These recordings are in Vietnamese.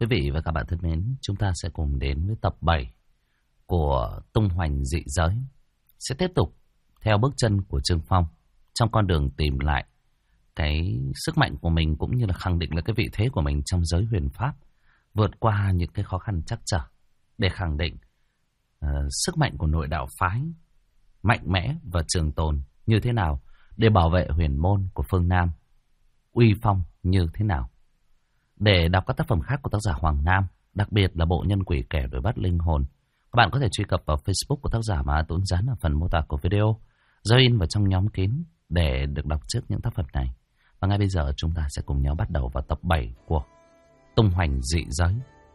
Quý vị và các bạn thân mến, chúng ta sẽ cùng đến với tập 7 của Tung Hoành Dị Giới. Sẽ tiếp tục theo bước chân của Trương Phong trong con đường tìm lại cái sức mạnh của mình, cũng như là khẳng định là cái vị thế của mình trong giới huyền pháp, vượt qua những cái khó khăn trắc trở để khẳng định sức mạnh của nội đạo phái mạnh mẽ và trường tồn như thế nào, để bảo vệ huyền môn của phương Nam uy phong như thế nào. Để đọc các tác phẩm khác của tác giả Hoàng Nam, đặc biệt là bộ Nhân Quỷ Kẻ Đuổi Bắt Linh Hồn, các bạn có thể truy cập vào Facebook của tác giả mà Tuấn dán ở phần mô tả của video, join vào trong nhóm kín để được đọc trước những tác phẩm này. Và ngay bây giờ chúng ta sẽ cùng nhau bắt đầu vào tập 7 của Tung Hoành Dị Giới.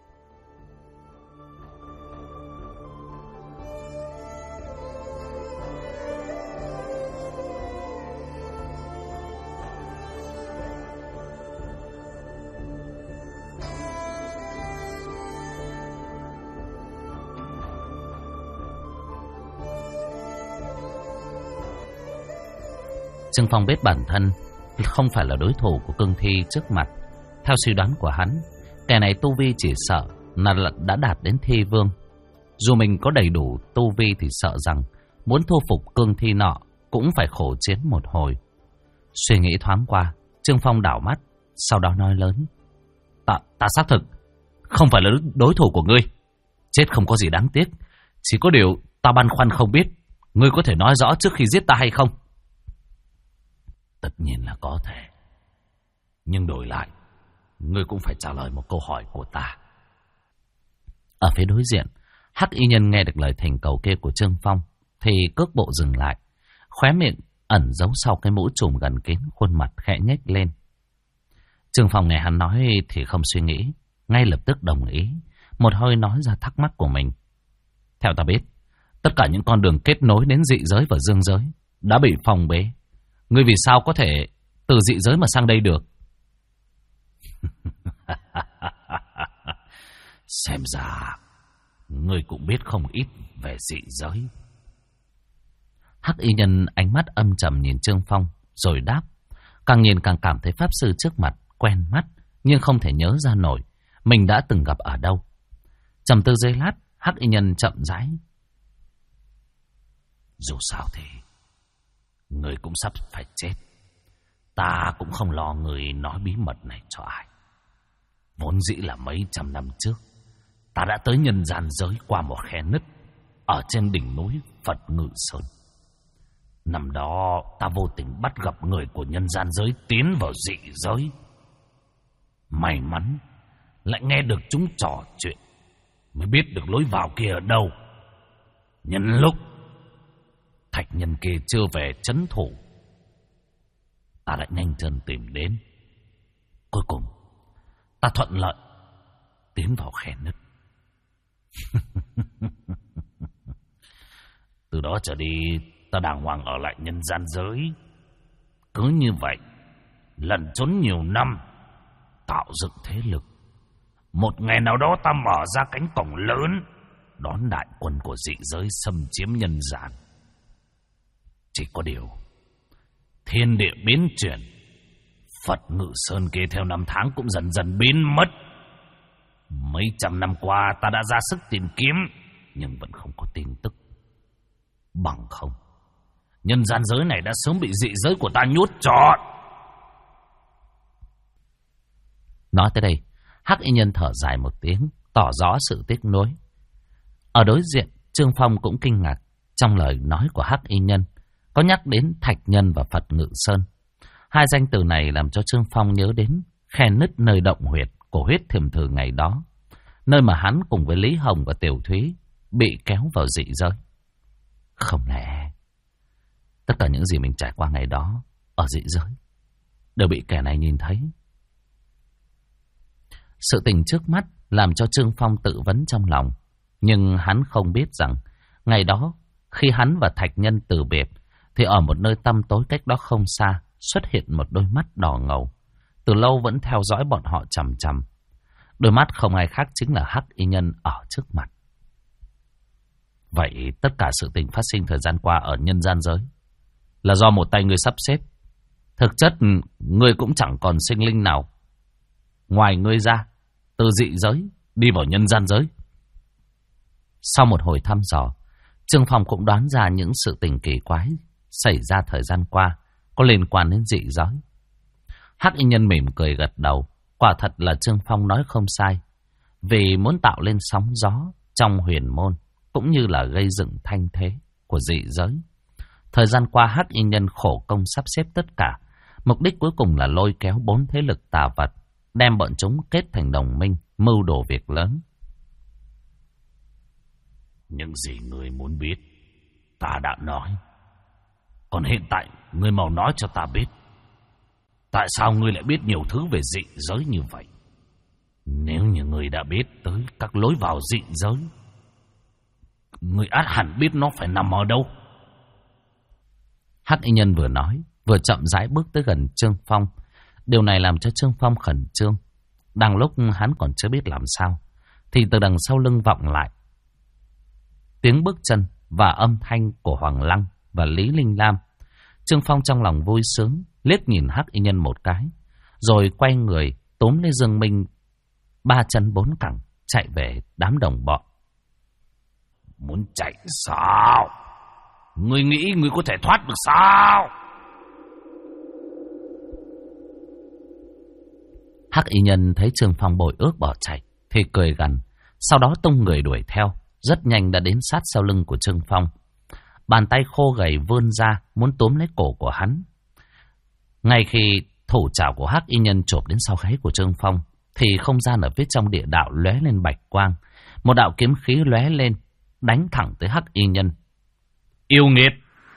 Trương Phong biết bản thân không phải là đối thủ của cương thi trước mặt. Theo suy đoán của hắn, kẻ này tu vi chỉ sợ là đã đạt đến thi vương. Dù mình có đầy đủ tu vi thì sợ rằng muốn thu phục cương thi nọ cũng phải khổ chiến một hồi. Suy nghĩ thoáng qua, Trương Phong đảo mắt, sau đó nói lớn: Ta xác thực không phải là đối thủ của ngươi. Chết không có gì đáng tiếc, chỉ có điều ta băn khoăn không biết ngươi có thể nói rõ trước khi giết ta hay không. Tất nhiên là có thể, nhưng đổi lại ngươi cũng phải trả lời một câu hỏi của ta. Ở phía đối diện, Hắc Y Nhân nghe được lời thỉnh cầu kia của Trương Phong thì cước bộ dừng lại, khóe miệng ẩn giấu sau cái mũ trùm gần kín, khuôn mặt khẽ nhếch lên. Trương Phong nghe hắn nói thì không suy nghĩ, ngay lập tức đồng ý, một hơi nói ra thắc mắc của mình. Theo ta biết, tất cả những con đường kết nối đến dị giới và dương giới đã bị phong bế. Ngươi vì sao có thể từ dị giới mà sang đây được? Xem ra ngươi cũng biết không ít về dị giới. Hắc Y Nhân ánh mắt âm trầm nhìn Trương Phong rồi đáp, càng nhìn càng cảm thấy pháp sư trước mặt quen mắt, nhưng không thể nhớ ra nổi mình đã từng gặp ở đâu. Trầm tư giây lát, Hắc Y Nhân chậm rãi: dù sao thì ngươi cũng sắp phải chết. Ta cũng không lo ngươi nói bí mật này cho ai. Vốn dĩ là mấy trăm năm trước, ta đã tới nhân gian giới qua một khe nứt ở trên đỉnh núi Phật Ngự Sơn. Năm đó ta vô tình bắt gặp người của nhân gian giới tiến vào dị giới. May mắn lại nghe được chúng trò chuyện, mới biết được lối vào kia ở đâu. Nhân lúc thạch nhân kia chưa về trấn thủ, ta lại nhanh chân tìm đến. Cuối cùng ta thuận lợi tiến vào khe nứt. Từ đó trở đi, ta đàng hoàng ở lại nhân gian giới. Cứ như vậy, lẩn trốn nhiều năm, tạo dựng thế lực. Một ngày nào đó ta mở ra cánh cổng lớn, đón đại quân của dị giới xâm chiếm nhân gian. Chỉ có điều, thiên địa biến chuyển, Phật Ngự Sơn kia theo năm tháng cũng dần dần biến mất. Mấy trăm năm qua ta đã ra sức tìm kiếm, nhưng vẫn không có tin tức. Bằng không, nhân gian giới này đã sớm bị dị giới của ta nhốt trọn. Nói tới đây, Hắc Y Nhân thở dài một tiếng, tỏ rõ sự tiếc nuối. Ở đối diện, Trương Phong cũng kinh ngạc trong lời nói của Hắc Y Nhân có nhắc đến Thạch Nhân và Phật Ngự Sơn. Hai danh từ này làm cho Trương Phong nhớ đến khe nứt nơi động huyệt của Huyết Thiềm Thử ngày đó, nơi mà hắn cùng với Lý Hồng và Tiểu Thúy bị kéo vào dị giới. Không lẽ tất cả những gì mình trải qua ngày đó ở dị giới đều bị kẻ này nhìn thấy? Sự tình trước mắt làm cho Trương Phong tự vấn trong lòng, nhưng hắn không biết rằng ngày đó khi hắn và Thạch Nhân từ biệt thì ở một nơi tăm tối cách đó không xa xuất hiện một đôi mắt đỏ ngầu, từ lâu vẫn theo dõi bọn họ chằm chằm. Đôi mắt không ai khác chính là Hắc Y Nhân ở trước mặt. Vậy tất cả sự tình phát sinh thời gian qua ở nhân gian giới là do một tay ngươi sắp xếp. Thực chất ngươi cũng chẳng còn sinh linh nào ngoài ngươi ra từ dị giới đi vào nhân gian giới. Sau một hồi thăm dò, Trương Phong cũng đoán ra những sự tình kỳ quái xảy ra thời gian qua có liên quan đến dị giới. Hắc Y Nhân mỉm cười gật đầu. Quả thật là Trương Phong nói không sai. Vì muốn tạo lên sóng gió trong huyền môn, cũng như là gây dựng thanh thế của dị giới, thời gian qua Hắc Y Nhân khổ công sắp xếp tất cả. Mục đích cuối cùng là lôi kéo 4 thế lực tà vật, đem bọn chúng kết thành đồng minh, mưu đồ việc lớn. Những gì người muốn biết, ta đã nói. Còn hiện tại, ngươi mau nói cho ta biết. Tại sao ngươi lại biết nhiều thứ về dị giới như vậy? Nếu như ngươi đã biết tới các lối vào dị giới, ngươi ắt hẳn biết nó phải nằm ở đâu. Hắc Y Nhân vừa nói, vừa chậm rãi bước tới gần Trương Phong. Điều này làm cho Trương Phong khẩn trương. Đang lúc hắn còn chưa biết làm sao, thì từ đằng sau lưng vọng lại tiếng bước chân và âm thanh của Hoàng Lăng và Lý Linh Lam. Trương Phong trong lòng vui sướng, liếc nhìn Hắc Y Nhân một cái, rồi quay người túm lấy Dương Minh, 3 chân 4 cẳng chạy về đám đồng bọn. Muốn chạy sao? Ngươi nghĩ ngươi có thể thoát được sao? Hắc Y Nhân thấy Trương Phong bội ước bỏ chạy thì cười gằn, sau đó tung người đuổi theo, rất nhanh đã đến sát sau lưng của Trương Phong. Bàn tay khô gầy vươn ra muốn túm lấy cổ của hắn. Ngay khi thủ trảo của Hắc Y Nhân chộp đến sau gáy của Trương Phong, thì không gian ở phía trong địa đạo lóe lên bạch quang. Một đạo kiếm khí lóe lên, đánh thẳng tới Hắc Y Nhân. Yêu nghiệt!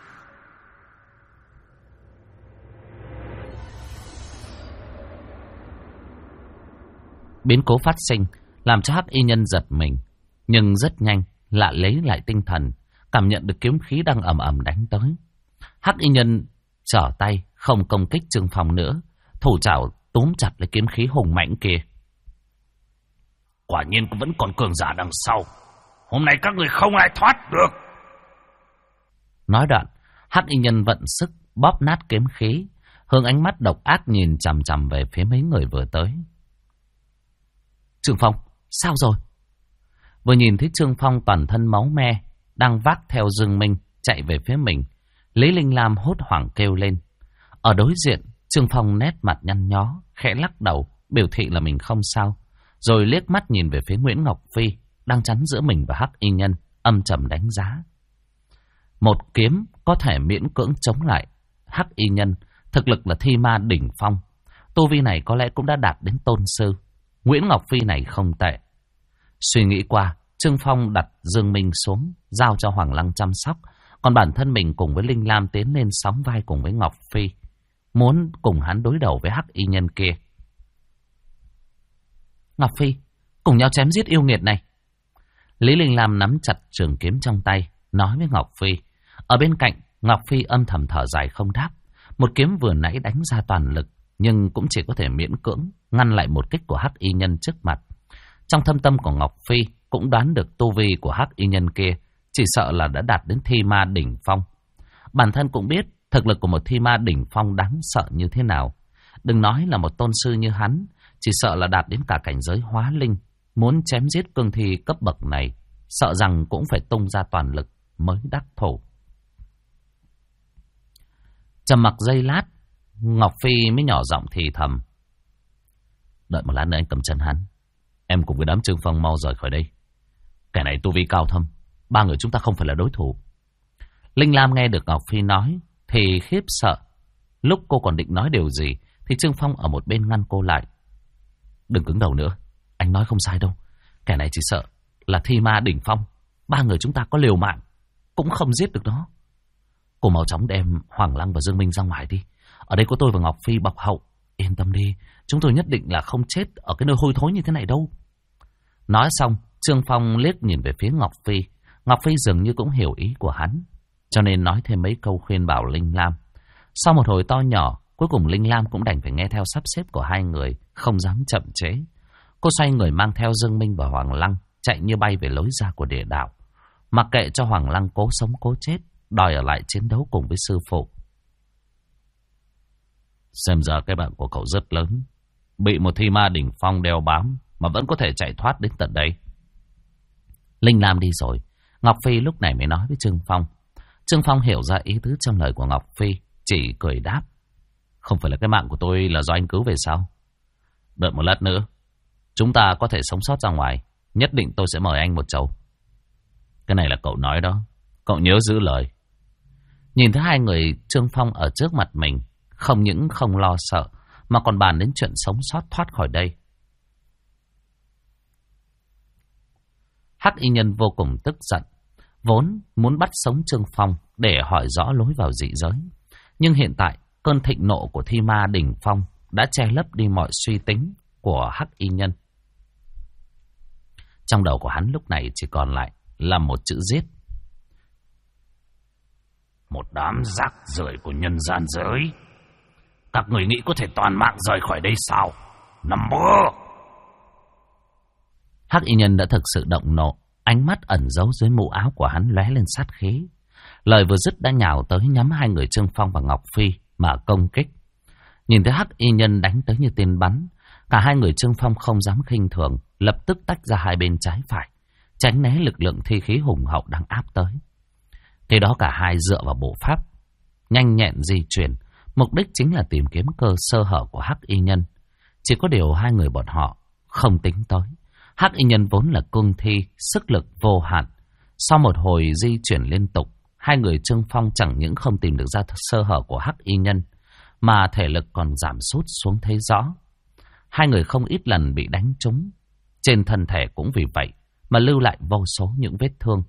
Biến cố phát sinh làm cho Hắc Y Nhân giật mình, nhưng rất nhanh lại lấy lại tinh thần, cảm nhận được kiếm khí đang ầm ầm đánh tới. Hắc Y Nhân trở tay không công kích Trương Phong nữa, thủ trảo túm chặt lấy kiếm khí hùng mạnh kia. Quả nhiên vẫn còn cường giả đằng sau. Hôm nay các người không ai thoát được. Nói đoạn, Hắc Y Nhân vận sức bóp nát kiếm khí, hướng ánh mắt độc ác nhìn chằm chằm về phía mấy người vừa tới. Trương Phong, sao rồi? Vừa nhìn thấy Trương Phong toàn thân máu me, đang vác theo Dương Minh chạy về phía mình, Lý Linh Lam hốt hoảng kêu lên. Ở đối diện, Trương Phong nét mặt nhăn nhó, khẽ lắc đầu, biểu thị là mình không sao, rồi liếc mắt nhìn về phía Nguyễn Ngọc Phi, đang chắn giữa mình và Hắc Y Nhân, âm trầm đánh giá. Một kiếm có thể miễn cưỡng chống lại Hắc Y Nhân, thực lực là thi ma đỉnh phong. Tu vi này có lẽ cũng đã đạt đến tôn sư. Nguyễn Ngọc Phi này không tệ. Suy nghĩ qua, Trương Phong đặt Dương Minh xuống, giao cho Hoàng Lăng chăm sóc, còn bản thân mình cùng với Linh Lam tiến lên sóng vai cùng với Ngọc Phi, muốn cùng hắn đối đầu với Hắc Y Nhân kia. Ngọc Phi, cùng nhau chém giết yêu nghiệt này. Lý Linh Lam nắm chặt trường kiếm trong tay, nói với Ngọc Phi. Ở bên cạnh, Ngọc Phi âm thầm thở dài không đáp. Một kiếm vừa nãy đánh ra toàn lực, nhưng cũng chỉ có thể miễn cưỡng ngăn lại một kích của Hắc Y Nhân trước mặt. Trong thâm tâm của Ngọc Phi cũng đoán được tu vi của Hắc Y Nhân kia, chỉ sợ là đã đạt đến thi ma đỉnh phong. Bản thân cũng biết thực lực của một thi ma đỉnh phong đáng sợ như thế nào. Đừng nói là một tôn sư như hắn, chỉ sợ là đạt đến cả cảnh giới hóa linh. Muốn chém giết cương thi cấp bậc này, sợ rằng cũng phải tung ra toàn lực mới đắc thủ. Trầm mặc giây lát, Ngọc Phi mới nhỏ giọng thì thầm. Đợi một lát nữa anh cầm chân hắn. Em cùng với đám Trương Phong mau rời khỏi đây. Kẻ này tu vi cao thâm, 3 người chúng ta không phải là đối thủ. Linh Lam nghe được Ngọc Phi nói thì khiếp sợ. Lúc cô còn định nói điều gì thì Trương Phong ở một bên ngăn cô lại. Đừng cứng đầu nữa, anh nói không sai đâu. Kẻ này chỉ sợ là thi ma đỉnh phong, 3 người chúng ta có liều mạng cũng không giết được nó. Cô mau chóng đem Hoàng Lăng và Dương Minh ra ngoài đi. Ở đây có tôi và Ngọc Phi bọc hậu. Yên tâm đi, chúng tôi nhất định là không chết ở cái nơi hôi thối như thế này đâu. Nói xong, Trương Phong liếc nhìn về phía Ngọc Phi. Ngọc Phi dường như cũng hiểu ý của hắn, cho nên nói thêm mấy câu khuyên bảo Linh Lam. Sau một hồi to nhỏ, cuối cùng Linh Lam cũng đành phải nghe theo sắp xếp của hai người, không dám chậm chế. Cô xoay người mang theo Dương Minh và Hoàng Lăng, chạy như bay về lối ra của địa đạo. Mặc kệ cho Hoàng Lăng cố sống cố chết, đòi ở lại chiến đấu cùng với sư phụ. Xem ra cái bạn của cậu rất lớn, bị một thi ma đỉnh phong đeo bám, mà vẫn có thể chạy thoát đến tận đây. Linh Lam đi rồi, Ngọc Phi lúc này mới nói với Trương Phong. Trương Phong hiểu ra ý tứ trong lời của Ngọc Phi, chỉ cười đáp. Không phải là cái mạng của tôi là do anh cứu về sao? Đợi một lát nữa, chúng ta có thể sống sót ra ngoài. Nhất định tôi sẽ mời anh một chầu. Cái này là cậu nói đó, cậu nhớ giữ lời. Nhìn thấy hai người Trương Phong ở trước mặt mình, không những không lo sợ, mà còn bàn đến chuyện sống sót thoát khỏi đây. Hắc y nhân vô cùng tức giận, vốn muốn bắt sống Trương Phong để hỏi rõ lối vào dị giới. Nhưng hiện tại, cơn thịnh nộ của thi ma đỉnh phong đã che lấp đi mọi suy tính của Hắc y nhân. Trong đầu của hắn lúc này chỉ còn lại là một chữ giết. Một đám rác rưởi của nhân gian giới. Các người nghĩ có thể toàn mạng rời khỏi đây sao? Nằm mơ! Hắc y nhân đã thực sự động nộ, ánh mắt ẩn giấu dưới mũ áo của hắn lóe lên sát khí. Lời vừa dứt đã nhào tới nhắm hai người Trương Phong và Ngọc Phi mà công kích. Nhìn thấy Hắc y nhân đánh tới như tên bắn, cả hai người Trương Phong không dám khinh thường, lập tức tách ra hai bên trái phải, tránh né lực lượng thi khí hùng hậu đang áp tới. Thế đó cả hai dựa vào bộ pháp nhanh nhẹn di chuyển, mục đích chính là tìm kiếm cơ sơ hở của Hắc y nhân. Chỉ có điều hai người bọn họ không tính tới, Hắc y nhân vốn là cương thi, sức lực vô hạn. Sau một hồi di chuyển liên tục, hai người Trương Phong chẳng những không tìm được ra sơ hở của Hắc y nhân, mà thể lực còn giảm sút xuống thấy rõ. Hai người không ít lần bị đánh trúng, trên thân thể cũng vì vậy mà lưu lại vô số những vết thương.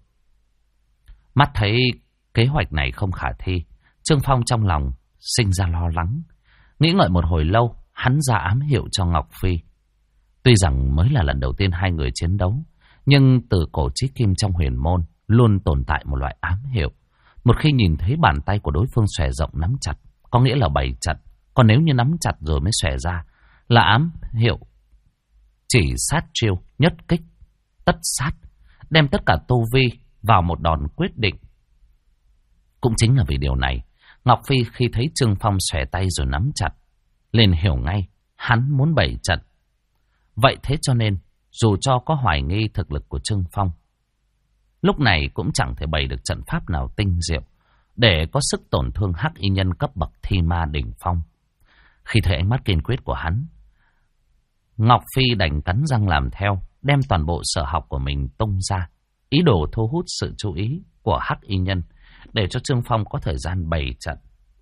Mắt thấy kế hoạch này không khả thi, Trương Phong trong lòng sinh ra lo lắng. Nghĩ ngợi một hồi lâu, hắn ra ám hiệu cho Ngọc Phi. Tuy rằng mới là lần đầu tiên hai người chiến đấu, nhưng từ cổ chí kim trong huyền môn luôn tồn tại một loại ám hiệu. Một khi nhìn thấy bàn tay của đối phương xòe rộng nắm chặt, có nghĩa là bày chặt. Còn nếu như nắm chặt rồi mới xòe ra, là ám hiệu chỉ sát chiêu, nhất kích, tất sát, đem tất cả tu vi vào một đòn quyết định. Cũng chính là vì điều này, Ngọc Phi khi thấy Trương Phong xòe tay rồi nắm chặt, liền hiểu ngay hắn muốn bày trận. Vậy thế cho nên, dù cho có hoài nghi thực lực của Trương Phong, lúc này cũng chẳng thể bày được trận pháp nào tinh diệu để có sức tổn thương Hắc y nhân cấp bậc thi ma đỉnh phong. Khi thấy ánh mắt kiên quyết của hắn, Ngọc Phi đành cắn răng làm theo, đem toàn bộ sở học của mình tung ra, ý đồ thu hút sự chú ý của Hắc y nhân để cho Trương Phong có thời gian bày trận.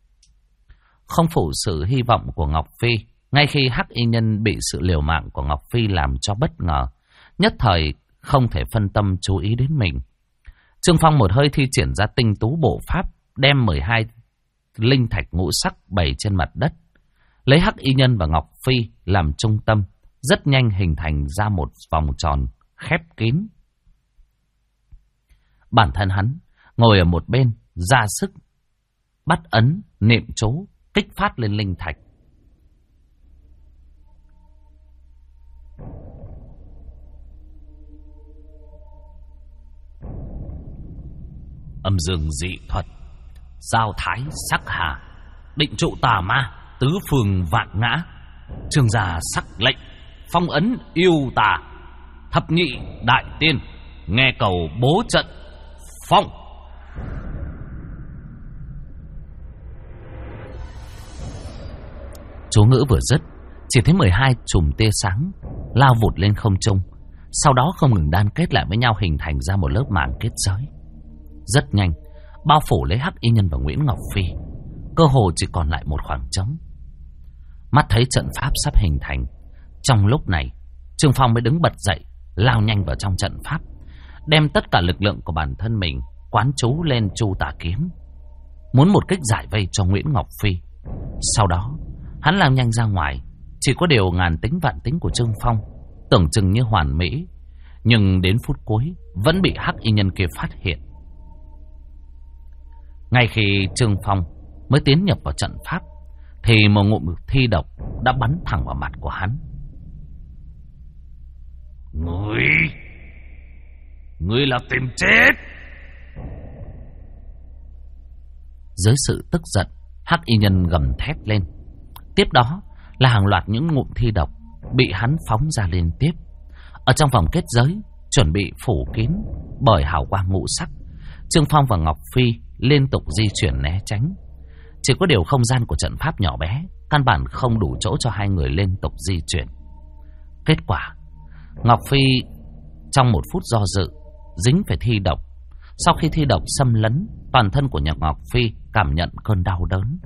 Không phụ sự hy vọng của Ngọc Phi, ngay khi Hắc y nhân bị sự liều mạng của Ngọc Phi làm cho bất ngờ, nhất thời không thể phân tâm chú ý đến mình. Trương Phong một hơi thi triển ra tinh tú bộ pháp, đem 12 linh thạch ngũ sắc bày trên mặt đất, lấy Hắc y nhân và Ngọc Phi làm trung tâm, rất nhanh hình thành ra một vòng tròn khép kín. Bản thân hắn ngồi ở một bên, ra sức bắt ấn niệm chú, kích phát lên linh thạch. Âm dương dị thuật, giao thái sắc hà, định trụ tà ma, tứ phương vạn ngã, trương gia sắc lệnh, phong ấn yêu tà, thập nhị đại tiên, nghe cầu bố trận phong. Chú ngữ vừa dứt, chỉ thấy 12 chùm tia sáng lao vụt lên không trung, sau đó không ngừng đan kết lại với nhau hình thành ra một lớp màng kết giới. Rất nhanh, bao phủ lấy Hắc y nhân và Nguyễn Ngọc Phi, cơ hồ chỉ còn lại một khoảng trống. Mắt thấy trận pháp sắp hình thành, trong lúc này Trương Phong mới đứng bật dậy, lao nhanh vào trong trận pháp, đem tất cả lực lượng của bản thân mình quán chú lên Chu Tà Kiếm, muốn một kích giải vây cho Nguyễn Ngọc Phi. Sau đó hắn lao nhanh ra ngoài. Chỉ có điều ngàn tính vạn tính của Trương Phong tưởng chừng như hoàn mỹ, nhưng đến phút cuối vẫn bị Hắc y nhân kia phát hiện. Ngay khi Trương Phong mới tiến nhập vào trận pháp, thì một ngụm thi độc đã bắn thẳng vào mặt của hắn. Ngươi là tìm chết. Dưới sự tức giận, Hắc y nhân gầm thét lên. Tiếp đó là hàng loạt những ngụm thi độc bị hắn phóng ra liên tiếp, Ở trong vòng kết giới chuẩn bị phủ kín bởi hào quang ngũ sắc, Trương Phong và Ngọc Phi liên tục di chuyển né tránh. Chỉ có điều không gian của trận pháp nhỏ bé, căn bản không đủ chỗ cho hai người liên tục di chuyển. Kết quả, Ngọc Phi trong một phút do dự dính phải thi độc. Sau khi thi độc xâm lấn, toàn thân của Ngọc Phi cảm nhận cơn đau đớn.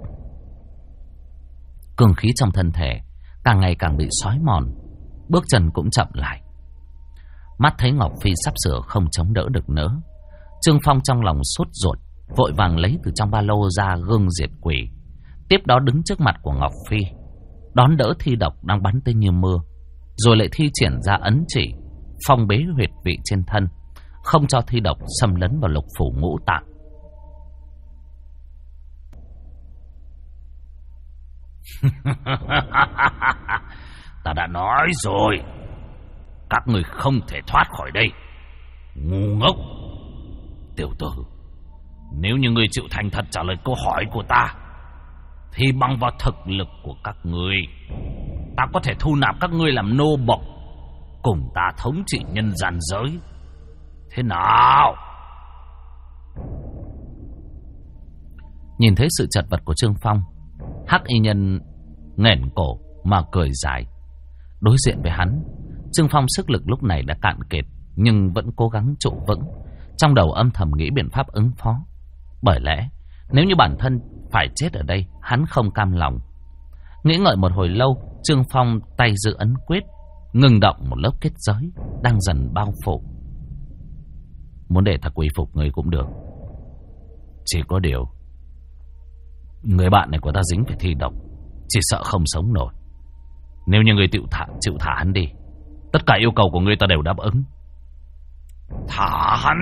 Cường khí trong thân thể càng ngày càng bị xói mòn, bước chân cũng chậm lại. Mắt thấy Ngọc Phi sắp sửa không chống đỡ được nữa, Trương Phong trong lòng sốt ruột, vội vàng lấy từ trong ba lô ra gương diệt quỷ, tiếp đó đứng trước mặt của Ngọc Phi, đón đỡ thi độc đang bắn tới như mưa, rồi lại thi triển ra ấn chỉ phong bế huyệt vị trên thân, không cho thi độc xâm lấn vào lục phủ ngũ tạng. Ta đã nói rồi, các người không thể thoát khỏi đây. Ngu ngốc. Tiểu tử, nếu như ngươi chịu thành thật trả lời câu hỏi của ta, thì bằng vào thực lực của các ngươi, ta có thể thu nạp các ngươi làm nô bộc, cùng ta thống trị nhân gian giới. Thế nào? Nhìn thấy sự chật vật của Trương Phong, Hắc Y Nhân nghển cổ mà cười dài. Đối diện với hắn, Trương Phong sức lực lúc này đã cạn kiệt, nhưng vẫn cố gắng trụ vững, trong đầu âm thầm nghĩ biện pháp ứng phó. Bởi lẽ nếu như bản thân phải chết ở đây, hắn không cam lòng. Nghĩ ngợi một hồi lâu, Trương Phong tay giữ ấn quyết, ngừng động một lớp kết giới đang dần bao phủ. Muốn để ta quy phục người cũng được, chỉ có điều người bạn này của ta dính phải thi độc, chỉ sợ không sống nổi. Nếu như người chịu thả hắn đi, tất cả yêu cầu của ngươi ta đều đáp ứng. Thả hắn?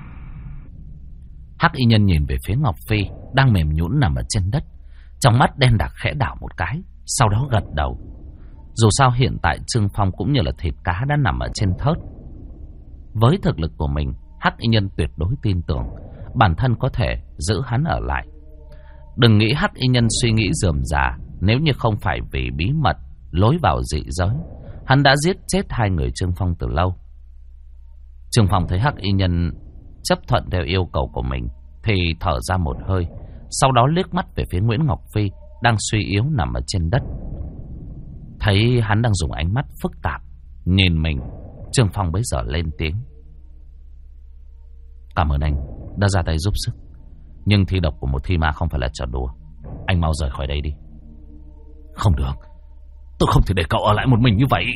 Hắc Y Nhân nhìn về phía Ngọc Phi đang mềm nhũn nằm ở trên đất, trong mắt đen đặc khẽ đảo một cái, sau đó gật đầu. Dù sao hiện tại Trương Phong cũng như là thịt cá đã nằm ở trên thớt. Với thực lực của mình, Hắc Y Nhân tuyệt đối tin tưởng bản thân có thể giữ hắn ở lại. Đừng nghĩ Hắc Y Nhân suy nghĩ rườm rà, nếu như không phải vì bí mật lối vào dị giới, hắn đã giết chết hai người Trương Phong từ lâu. Trương Phong thấy Hắc Y Nhân chấp thuận theo yêu cầu của mình thì thở ra một hơi, sau đó liếc mắt về phía Nguyễn Ngọc Phi đang suy yếu nằm ở trên đất. Thấy hắn đang dùng ánh mắt phức tạp nhìn mình, Trương Phong bấy giờ lên tiếng: Cảm ơn anh đã ra tay giúp sức, nhưng thi độc của một thi ma không phải là trò đùa. Anh mau rời khỏi đây đi. Không được, tôi không thể để cậu ở lại một mình như vậy.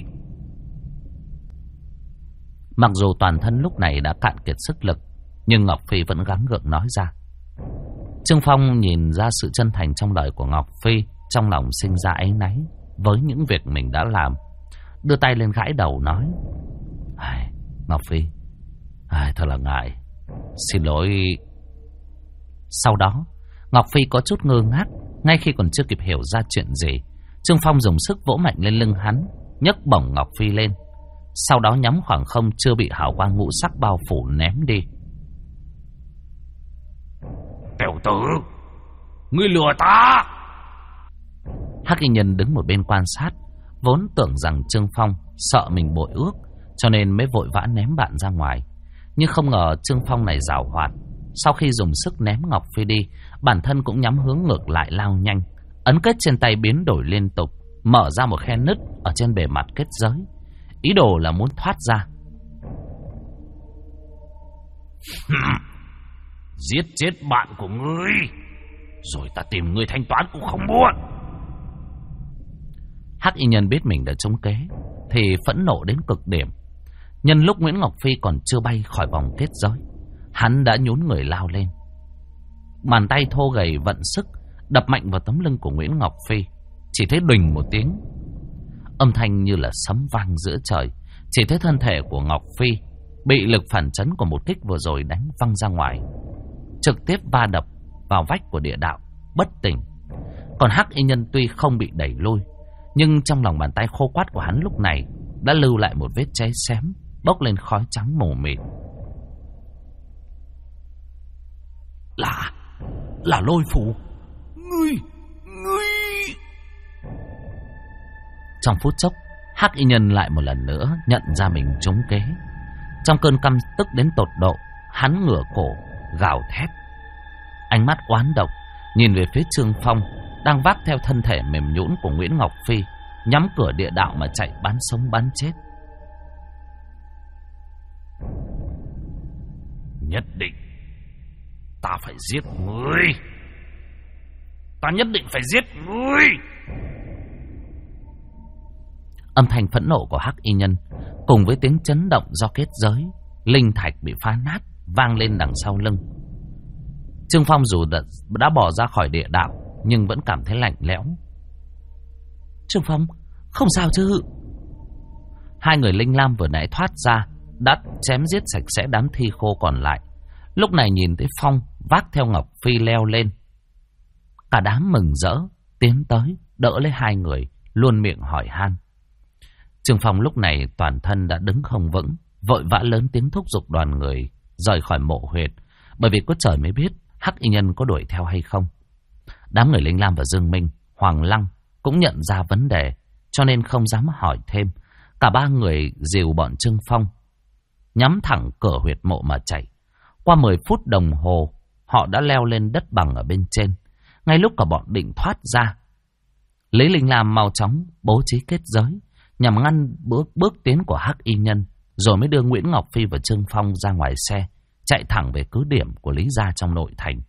Mặc dù toàn thân lúc này đã cạn kiệt sức lực, nhưng Ngọc Phi vẫn gắng gượng nói ra. Trương Phong nhìn ra sự chân thành trong lời của Ngọc Phi, trong lòng sinh ra áy náy với những việc mình đã làm, đưa tay lên gãi đầu nói: Ngọc Phi, thật là ngại, xin lỗi. Sau đó Ngọc Phi có chút ngơ ngác, ngay khi còn chưa kịp hiểu ra chuyện gì, Trương Phong dùng sức vỗ mạnh lên lưng hắn, nhấc bổng Ngọc Phi lên, sau đó nhắm khoảng không chưa bị hào quang ngũ sắc bao phủ ném đi. Tiểu tử, ngươi lừa ta! Hắc Y Nhân đứng một bên quan sát, vốn tưởng rằng Trương Phong sợ mình bội ước, cho nên mới vội vã ném bạn ra ngoài. Nhưng không ngờ Trương Phong này giàu hoạt, sau khi dùng sức ném Ngọc Phi đi, bản thân cũng nhắm hướng ngược lại lao nhanh. Ấn kết trên tay biến đổi liên tục, mở ra một khe nứt ở trên bề mặt kết giới, ý đồ là muốn thoát ra. Giết chết bạn của ngươi, rồi ta tìm ngươi thanh toán cũng không muộn. Hắc Y Nhân biết mình đã trúng kế thì phẫn nộ đến cực điểm. Nhân lúc Nguyễn Ngọc Phi còn chưa bay khỏi vòng kết giới, hắn đã nhún người lao lên. Bàn tay thô gầy vận sức đập mạnh vào tấm lưng của Nguyễn Ngọc Phi. Chỉ thấy đùng một tiếng, âm thanh như là sấm vang giữa trời. Chỉ thấy thân thể của Ngọc Phi bị lực phản chấn của một kích vừa rồi đánh văng ra ngoài, trực tiếp va đập vào vách của địa đạo, bất tỉnh. Còn Hắc Y Nhân tuy không bị đẩy lui, nhưng trong lòng bàn tay khô quắt của hắn lúc này đã lưu lại một vết cháy xém, bốc lên khói trắng mù mịt. Là Lôi Phủ. Ngươi. Trong phút chốc, Hắc y nhân lại một lần nữa nhận ra mình trúng kế. Trong cơn căm tức đến tột độ, hắn ngửa cổ gào thét, ánh mắt oán độc nhìn về phía Trương Phong đang vác theo thân thể mềm nhũn của Nguyễn Ngọc Phi, nhắm cửa địa đạo mà chạy bán sống bán chết. Nhất định ta phải giết ngươi. Ta nhất định phải giết ngươi. Âm thanh phẫn nộ của Hắc y nhân cùng với tiếng chấn động do kết giới, linh thạch bị phá nát vang lên đằng sau lưng. Trương Phong dù đã bỏ ra khỏi địa đạo nhưng vẫn cảm thấy lạnh lẽo. Trương Phong, không sao chứ? Hai người linh lam vừa nãy thoát ra đã chém giết sạch sẽ đám thi khô còn lại. Lúc này nhìn thấy Phong vác theo Ngọc Phi leo lên, cả đám mừng rỡ tiến tới đỡ lấy hai người, luôn miệng hỏi han. Trương Phong lúc này toàn thân đã đứng không vững, vội vã lớn tiếng thúc giục đoàn người rời khỏi mộ huyệt, bởi vì có trời mới biết Hắc y nhân có đuổi theo hay không. Đám người Linh Lam và Dương Minh, Hoàng Lăng cũng nhận ra vấn đề, cho nên không dám hỏi thêm. Cả ba người dìu bọn Trương Phong nhắm thẳng cửa huyệt mộ mà chạy. Qua 10 phút đồng hồ, họ đã leo lên đất bằng ở bên trên. Ngay lúc cả bọn định thoát ra, Lý Linh Lam mau chóng bố trí kết giới nhằm ngăn bước tiến của Hắc y nhân, rồi mới đưa Nguyễn Ngọc Phi và Trương Phong ra ngoài xe, chạy thẳng về cứ điểm của Lý gia trong nội thành.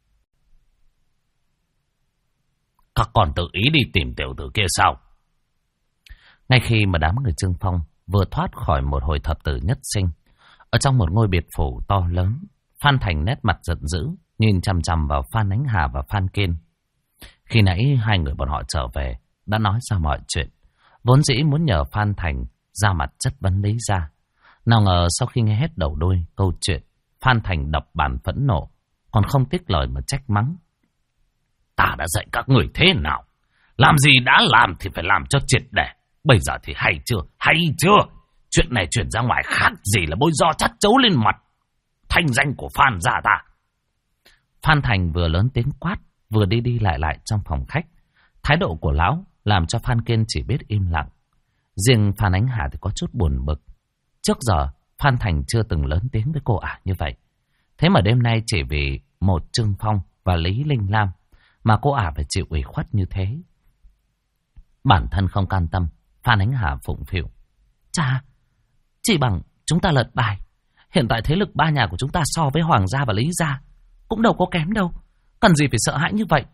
Các con tự ý đi tìm tiểu tử kia sao? Ngay khi mà đám người Trương Phong vừa thoát khỏi một hồi thập tử nhất sinh, ở trong một ngôi biệt phủ to lớn, Phan Thành nét mặt giận dữ, nhìn chằm chằm vào Phan Ánh Hà và Phan Kiên. Khi nãy hai người bọn họ trở về, đã nói ra mọi chuyện. Vốn dĩ muốn nhờ Phan Thành ra mặt chất vấn Lý gia. Nào ngờ sau khi nghe hết đầu đuôi câu chuyện, Phan Thành đập bàn phẫn nộ, còn không tiếc lời mà trách mắng. Ta đã dạy các người thế nào? Làm gì đã làm thì phải làm cho triệt để. Bây giờ thì hay chưa? Hay chưa? Chuyện này chuyển ra ngoài khác gì là bôi do chát chấu lên mặt thanh danh của Phan gia ta. Phan Thành vừa lớn tiếng quát, vừa đi lại trong phòng khách. Thái độ của lão làm cho Phan Kiên chỉ biết im lặng. Riêng Phan Ánh Hà thì có chút buồn bực. Trước giờ Phan Thành chưa từng lớn tiếng với cô ả như vậy. Thế mà đêm nay chỉ vì một Trương Phong và Lý Linh Lam mà cô ả phải chịu ủy khuất như thế. Bản thân không can tâm, Phan Ánh Hà phụng phịu. Chà, chỉ bằng chúng ta lật bài. Hiện tại thế lực ba nhà của chúng ta so với Hoàng gia và Lý gia cũng đâu có kém đâu. Cần gì phải sợ hãi như vậy?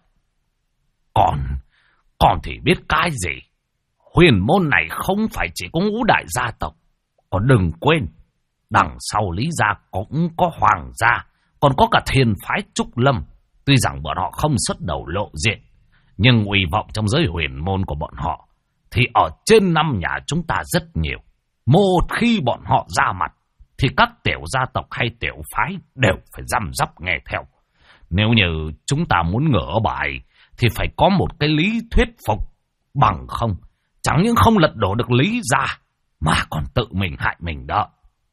Còn thì biết cái gì. Huyền môn này không phải chỉ có ngũ đại gia tộc. Còn đừng quên, đằng sau Lý gia cũng có Hoàng gia, còn có cả Thiên phái Trúc Lâm. Tuy rằng bọn họ không xuất đầu lộ diện, nhưng uy vọng trong giới huyền môn của bọn họ thì ở trên 5 nhà chúng ta rất nhiều. Một khi bọn họ ra mặt thì các tiểu gia tộc hay tiểu phái đều phải răm rắp nghe theo. Nếu như chúng ta muốn ngửa bài thì phải có một cái lý thuyết phục. Bằng không, chẳng những không lật đổ được Lý gia mà còn tự mình hại mình đó.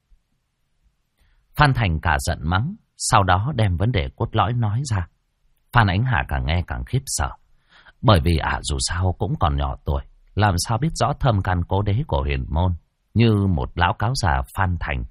Phan Thành cả giận mắng, sau đó đem vấn đề cốt lõi nói ra. Phan Ánh Hà càng nghe càng khiếp sợ. Bởi vì dù sao cũng còn nhỏ tuổi, làm sao biết rõ thâm căn cố đế của huyền môn như một lão cáo già Phan Thành.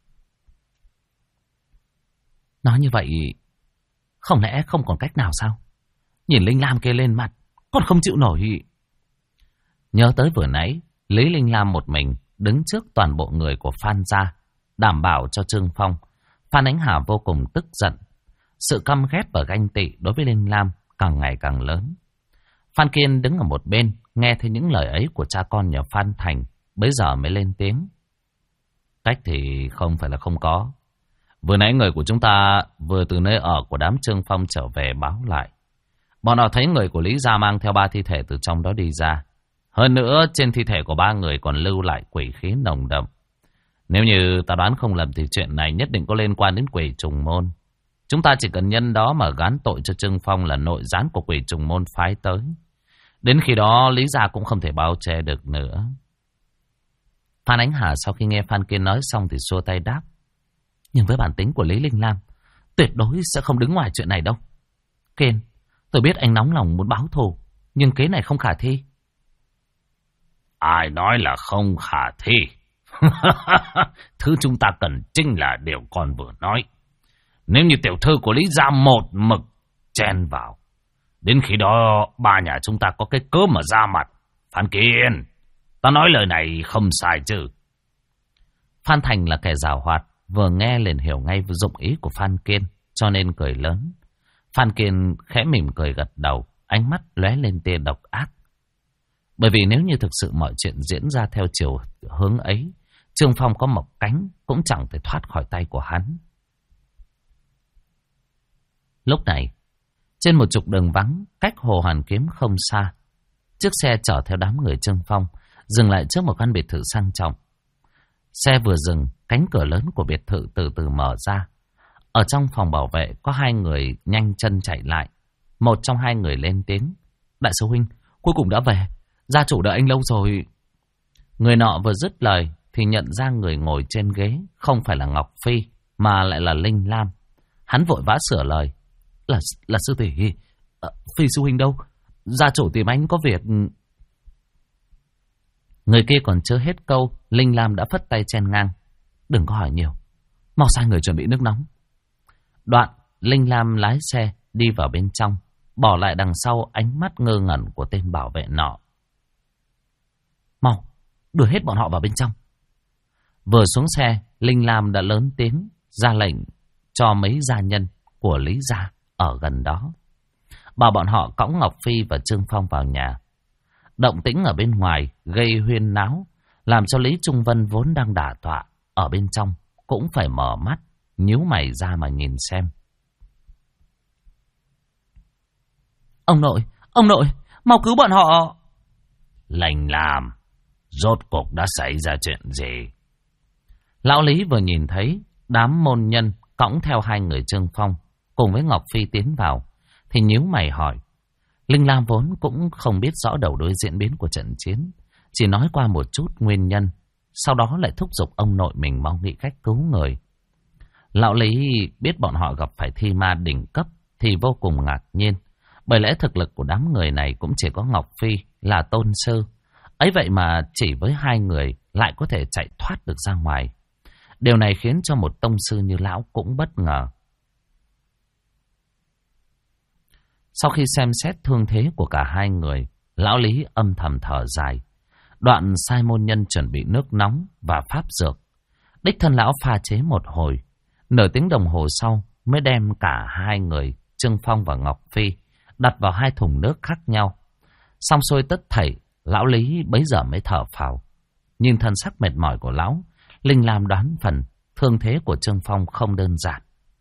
Nói như vậy, không lẽ không còn cách nào sao? Nhìn Linh Lam kia lên mặt, còn không chịu nổi. Nhớ tới vừa nãy, Lý Linh Lam một mình đứng trước toàn bộ người của Phan gia, đảm bảo cho Trương Phong. Phan Ánh Hà vô cùng tức giận. Sự căm ghét và ganh tị đối với Linh Lam càng ngày càng lớn. Phan Kiên đứng ở một bên, nghe thấy những lời ấy của cha con nhà Phan Thành, bấy giờ mới lên tiếng. Cách thì không phải là không có. Vừa nãy người của chúng ta vừa từ nơi ở của đám Trương Phong trở về báo lại. Bọn họ thấy người của Lý gia mang theo 3 thi thể từ trong đó đi ra. Hơn nữa, trên thi thể của 3 người còn lưu lại quỷ khí nồng đậm. Nếu như ta đoán không lầm thì chuyện này nhất định có liên quan đến quỷ trùng môn. Chúng ta chỉ cần nhân đó mà gán tội cho Trương Phong là nội gián của quỷ trùng môn phái tới. Đến khi đó Lý gia cũng không thể bao che được nữa. Phan Ánh Hà sau khi nghe Phan Kiên nói xong thì xua tay đáp. Nhưng với bản tính của Lý Linh Lam, tuyệt đối sẽ không đứng ngoài chuyện này đâu. Kiên, tôi biết anh nóng lòng muốn báo thù, nhưng kế này không khả thi. Ai nói là không khả thi? Thứ chúng ta cần chính là điều con vừa nói. Nếu như tiểu thư của Lý gia một mực chen vào, đến khi đó ba nhà chúng ta có cái cớ mà ra mặt. Phan Kiên, ta nói lời này không sai chứ? Phan Thành là kẻ giàu hoạt, vừa nghe liền hiểu ngay dụng ý của Phan Kiên, cho nên cười lớn. Phan Kiên khẽ mỉm cười gật đầu, ánh mắt lóe lên tia độc ác. Bởi vì nếu như thực sự mọi chuyện diễn ra theo chiều hướng ấy, Trương Phong có mọc cánh cũng chẳng thể thoát khỏi tay của hắn. Lúc này, trên một trục đường vắng, cách Hồ Hoàn Kiếm không xa, chiếc xe chở theo đám người Trương Phong dừng lại trước một căn biệt thự sang trọng. Xe vừa dừng, cánh cửa lớn của biệt thự từ từ mở ra. Ở trong phòng bảo vệ có hai người nhanh chân chạy lại. Một trong hai người lên tiếng: "Đại sư huynh, cuối cùng đã về. Gia chủ đợi anh lâu rồi." Người nọ vừa dứt lời thì nhận ra người ngồi trên ghế không phải là Ngọc Phi mà lại là Linh Lam. Hắn vội vã sửa lời: Là sư tỷ. Phi sư huynh đâu? Gia chủ tìm anh có việc. Người kia còn chưa hết câu, Linh Lam đã phất tay chen ngang: "Đừng có hỏi nhiều, mau sai người chuẩn bị nước nóng." Đoạn Linh Lam lái xe đi vào bên trong, bỏ lại đằng sau ánh mắt ngơ ngẩn của tên bảo vệ nọ. "Mau đưa hết bọn họ vào bên trong." Vừa xuống xe, Linh Lam đã lớn tiếng ra lệnh cho mấy gia nhân của Lý gia ở gần đó, bảo bọn họ cõng Ngọc Phi và Trương Phong vào nhà. Động tĩnh ở bên ngoài gây huyên náo, làm cho Lý Trung Vân vốn đang đả tọa ở bên trong cũng phải mở mắt, nhíu mày ra mà nhìn xem. Ông nội, mau cứu bọn họ!" Lành làm, rốt cuộc đã xảy ra chuyện gì? Lão Lý vừa nhìn thấy đám môn nhân cõng theo hai người Trương Phong cùng với Ngọc Phi tiến vào thì nhíu mày hỏi. Linh Lam vốn cũng không biết rõ đầu đuôi diễn biến của trận chiến, chỉ nói qua một chút nguyên nhân, sau đó lại thúc giục ông nội mình mau nghĩ cách cứu người. Lão Lý biết bọn họ gặp phải thi ma đỉnh cấp thì vô cùng ngạc nhiên, bởi lẽ thực lực của đám người này cũng chỉ có Ngọc Phi là tôn sư, ấy vậy mà chỉ với hai người lại có thể chạy thoát được ra ngoài. Điều này khiến cho một tông sư như lão cũng bất ngờ. Sau khi xem xét thương thế của cả hai người, lão Lý âm thầm thở dài. Đoạn sai môn nhân chuẩn bị nước nóng và pháp dược. Đích thân lão pha chế một hồi. Nửa tiếng đồng hồ sau mới đem cả hai người, Trương Phong và Ngọc Phi, đặt vào hai thùng nước khác nhau. Xong xuôi tất thảy, lão Lý bấy giờ mới thở phào. Nhìn thân sắc mệt mỏi của lão, Linh Lam đoán phần thương thế của Trương Phong không đơn giản.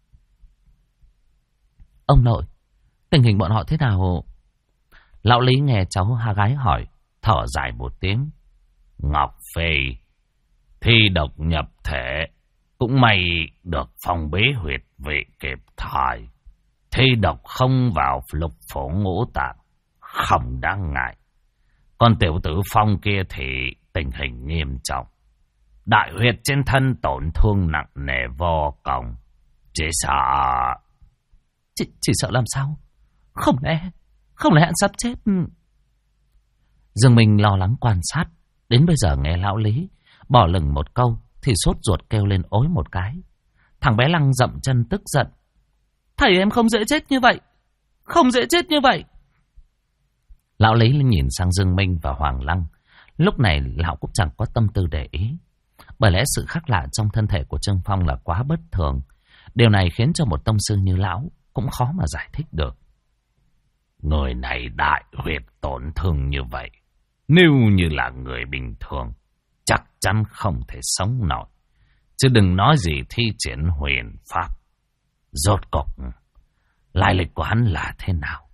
Ông nội, tình hình bọn họ thế nào? Lão Lý nghe cháu ha gái hỏi, thở dài một tiếng. Ngọc Phi, thi độc nhập thể, cũng may được phong bế huyệt vị kịp thời. Thi độc không vào lục phủ ngũ tạng, không đáng ngại. Còn tiểu tử Phong kia thì tình hình nghiêm trọng. Đại huyệt trên thân tổn thương nặng nề vô cùng. Chỉ sợ... Chỉ sợ làm sao? Không lẽ hắn sắp chết? Dương Minh lo lắng quan sát. Đến bây giờ nghe lão Lý bỏ lửng một câu thì sốt ruột kêu lên ối một cái. Thằng bé Lăng dậm chân tức giận. Thầy em không dễ chết như vậy. Không dễ chết như vậy. Lão Lý nhìn sang Dương Minh và Hoàng Lăng. Lúc này lão cũng chẳng có tâm tư để ý. Bởi lẽ sự khác lạ trong thân thể của Trương Phong là quá bất thường. Điều này khiến cho một tông sư như lão cũng khó mà giải thích được. Người này đại huyệt tổn thương như vậy, nếu như là người bình thường, chắc chắn không thể sống nổi. Chứ đừng nói gì thi triển huyền pháp. Rốt cuộc, lai lịch của hắn là thế nào?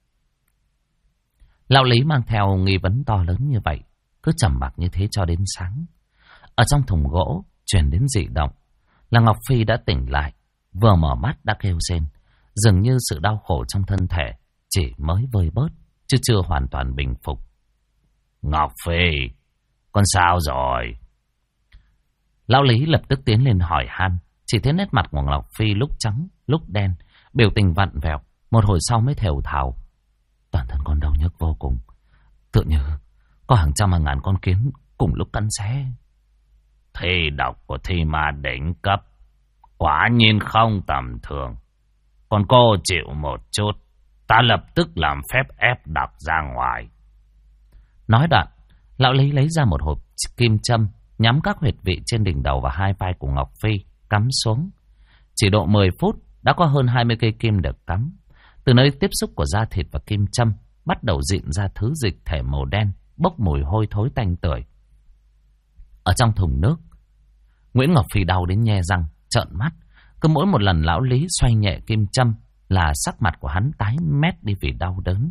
Lão Lý mang theo nghi vấn to lớn như vậy, cứ trầm mặc như thế cho đến sáng. Ở trong thùng gỗ truyền đến dị động, là Ngọc Phi đã tỉnh lại, vừa mở mắt đã kêu rên, dường như sự đau khổ trong thân thể chỉ mới vơi bớt, chứ chưa hoàn toàn bình phục. Ngọc Phi, con sao rồi? Lão Lý lập tức tiến lên hỏi han, chỉ thấy nét mặt của Ngọc Phi lúc trắng, lúc đen, biểu tình vặn vẹo, một hồi sau mới thều thào. Toàn thân con đau nhức vô cùng, tựa như có hàng trăm hàng ngàn con kiến cùng lúc cắn xé. Thi độc của thi ma đỉnh cấp quả nhiên không tầm thường. Còn cô chịu một chút, ta lập tức làm phép ép độc ra ngoài. Nói đoạn, lão Lý lấy ra một hộp kim châm, nhắm các huyệt vị trên đỉnh đầu và hai vai của Ngọc Phi, cắm xuống. Chỉ độ 10 phút, đã có hơn 20 cây kim được cắm. Từ nơi tiếp xúc của da thịt và kim châm, bắt đầu rịn ra thứ dịch thể màu đen, bốc mùi hôi thối tanh tưởi. Ở trong thùng nước, Nguyễn Ngọc Phi đau đến nhe răng, trợn mắt. Cứ mỗi một lần lão Lý xoay nhẹ kim châm là sắc mặt của hắn tái mét đi vì đau đớn.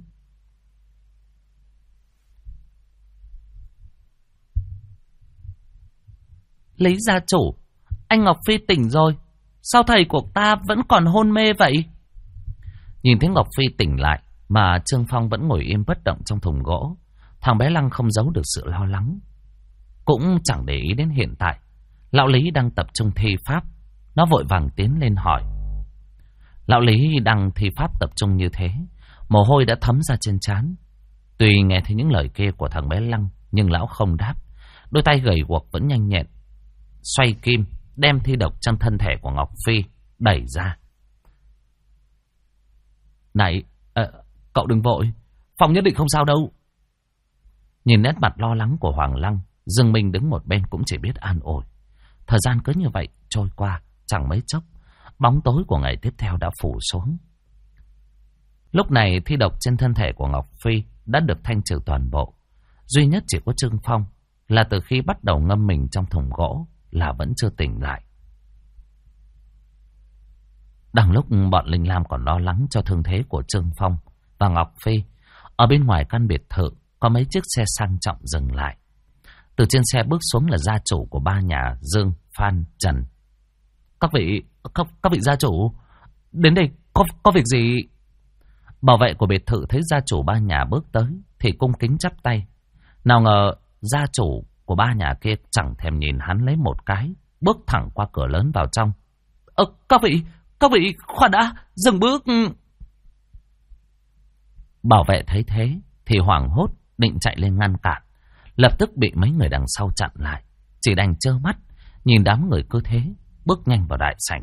Lý gia chủ, anh Ngọc Phi tỉnh rồi. Sao thầy của ta vẫn còn hôn mê vậy? Nhìn thấy Ngọc Phi tỉnh lại mà Trương Phong vẫn ngồi im bất động trong thùng gỗ, thằng bé Lăng không giấu được sự lo lắng. Cũng chẳng để ý đến hiện tại lão Lý đang tập trung thi pháp. Nó vội vàng tiến lên hỏi. Lão Lý đang thi pháp tập trung như thế, mồ hôi đã thấm ra trên trán. Tuy nghe thấy những lời kia của thằng bé Lăng, nhưng lão không đáp. Đôi tay gầy guộc vẫn nhanh nhẹn xoay kim, đem thi độc trong thân thể của Ngọc Phi đẩy ra. Này, cậu đừng vội, Phong nhất định không sao đâu. Nhìn nét mặt lo lắng của Hoàng Lăng, Dương Minh đứng một bên cũng chỉ biết an ủi. Thời gian cứ như vậy trôi qua, chẳng mấy chốc, bóng tối của ngày tiếp theo đã phủ xuống. Lúc này thi độc trên thân thể của Ngọc Phi đã được thanh trừ toàn bộ. Duy nhất chỉ có Trương Phong là từ khi bắt đầu ngâm mình trong thùng gỗ là vẫn chưa tỉnh lại. Đang lúc bọn Linh Lam còn lo lắng cho thương thế của Trương Phong và Ngọc Phi, ở bên ngoài căn biệt thự có mấy chiếc xe sang trọng dừng lại. Từ trên xe bước xuống là gia chủ của ba nhà Dương, Phan, Trần. Các vị gia chủ, đến đây có việc gì? Bảo vệ của biệt thự thấy gia chủ ba nhà bước tới thì cung kính chắp tay. Nào ngờ gia chủ của ba nhà kia chẳng thèm nhìn hắn lấy một cái, bước thẳng qua cửa lớn vào trong. Các vị khoan đã, dừng bước. Bảo vệ thấy thế thì hoảng hốt định chạy lên ngăn cản, lập tức bị mấy người đằng sau chặn lại. Chỉ đành trơ mắt nhìn đám người cứ thế bước nhanh vào đại sảnh.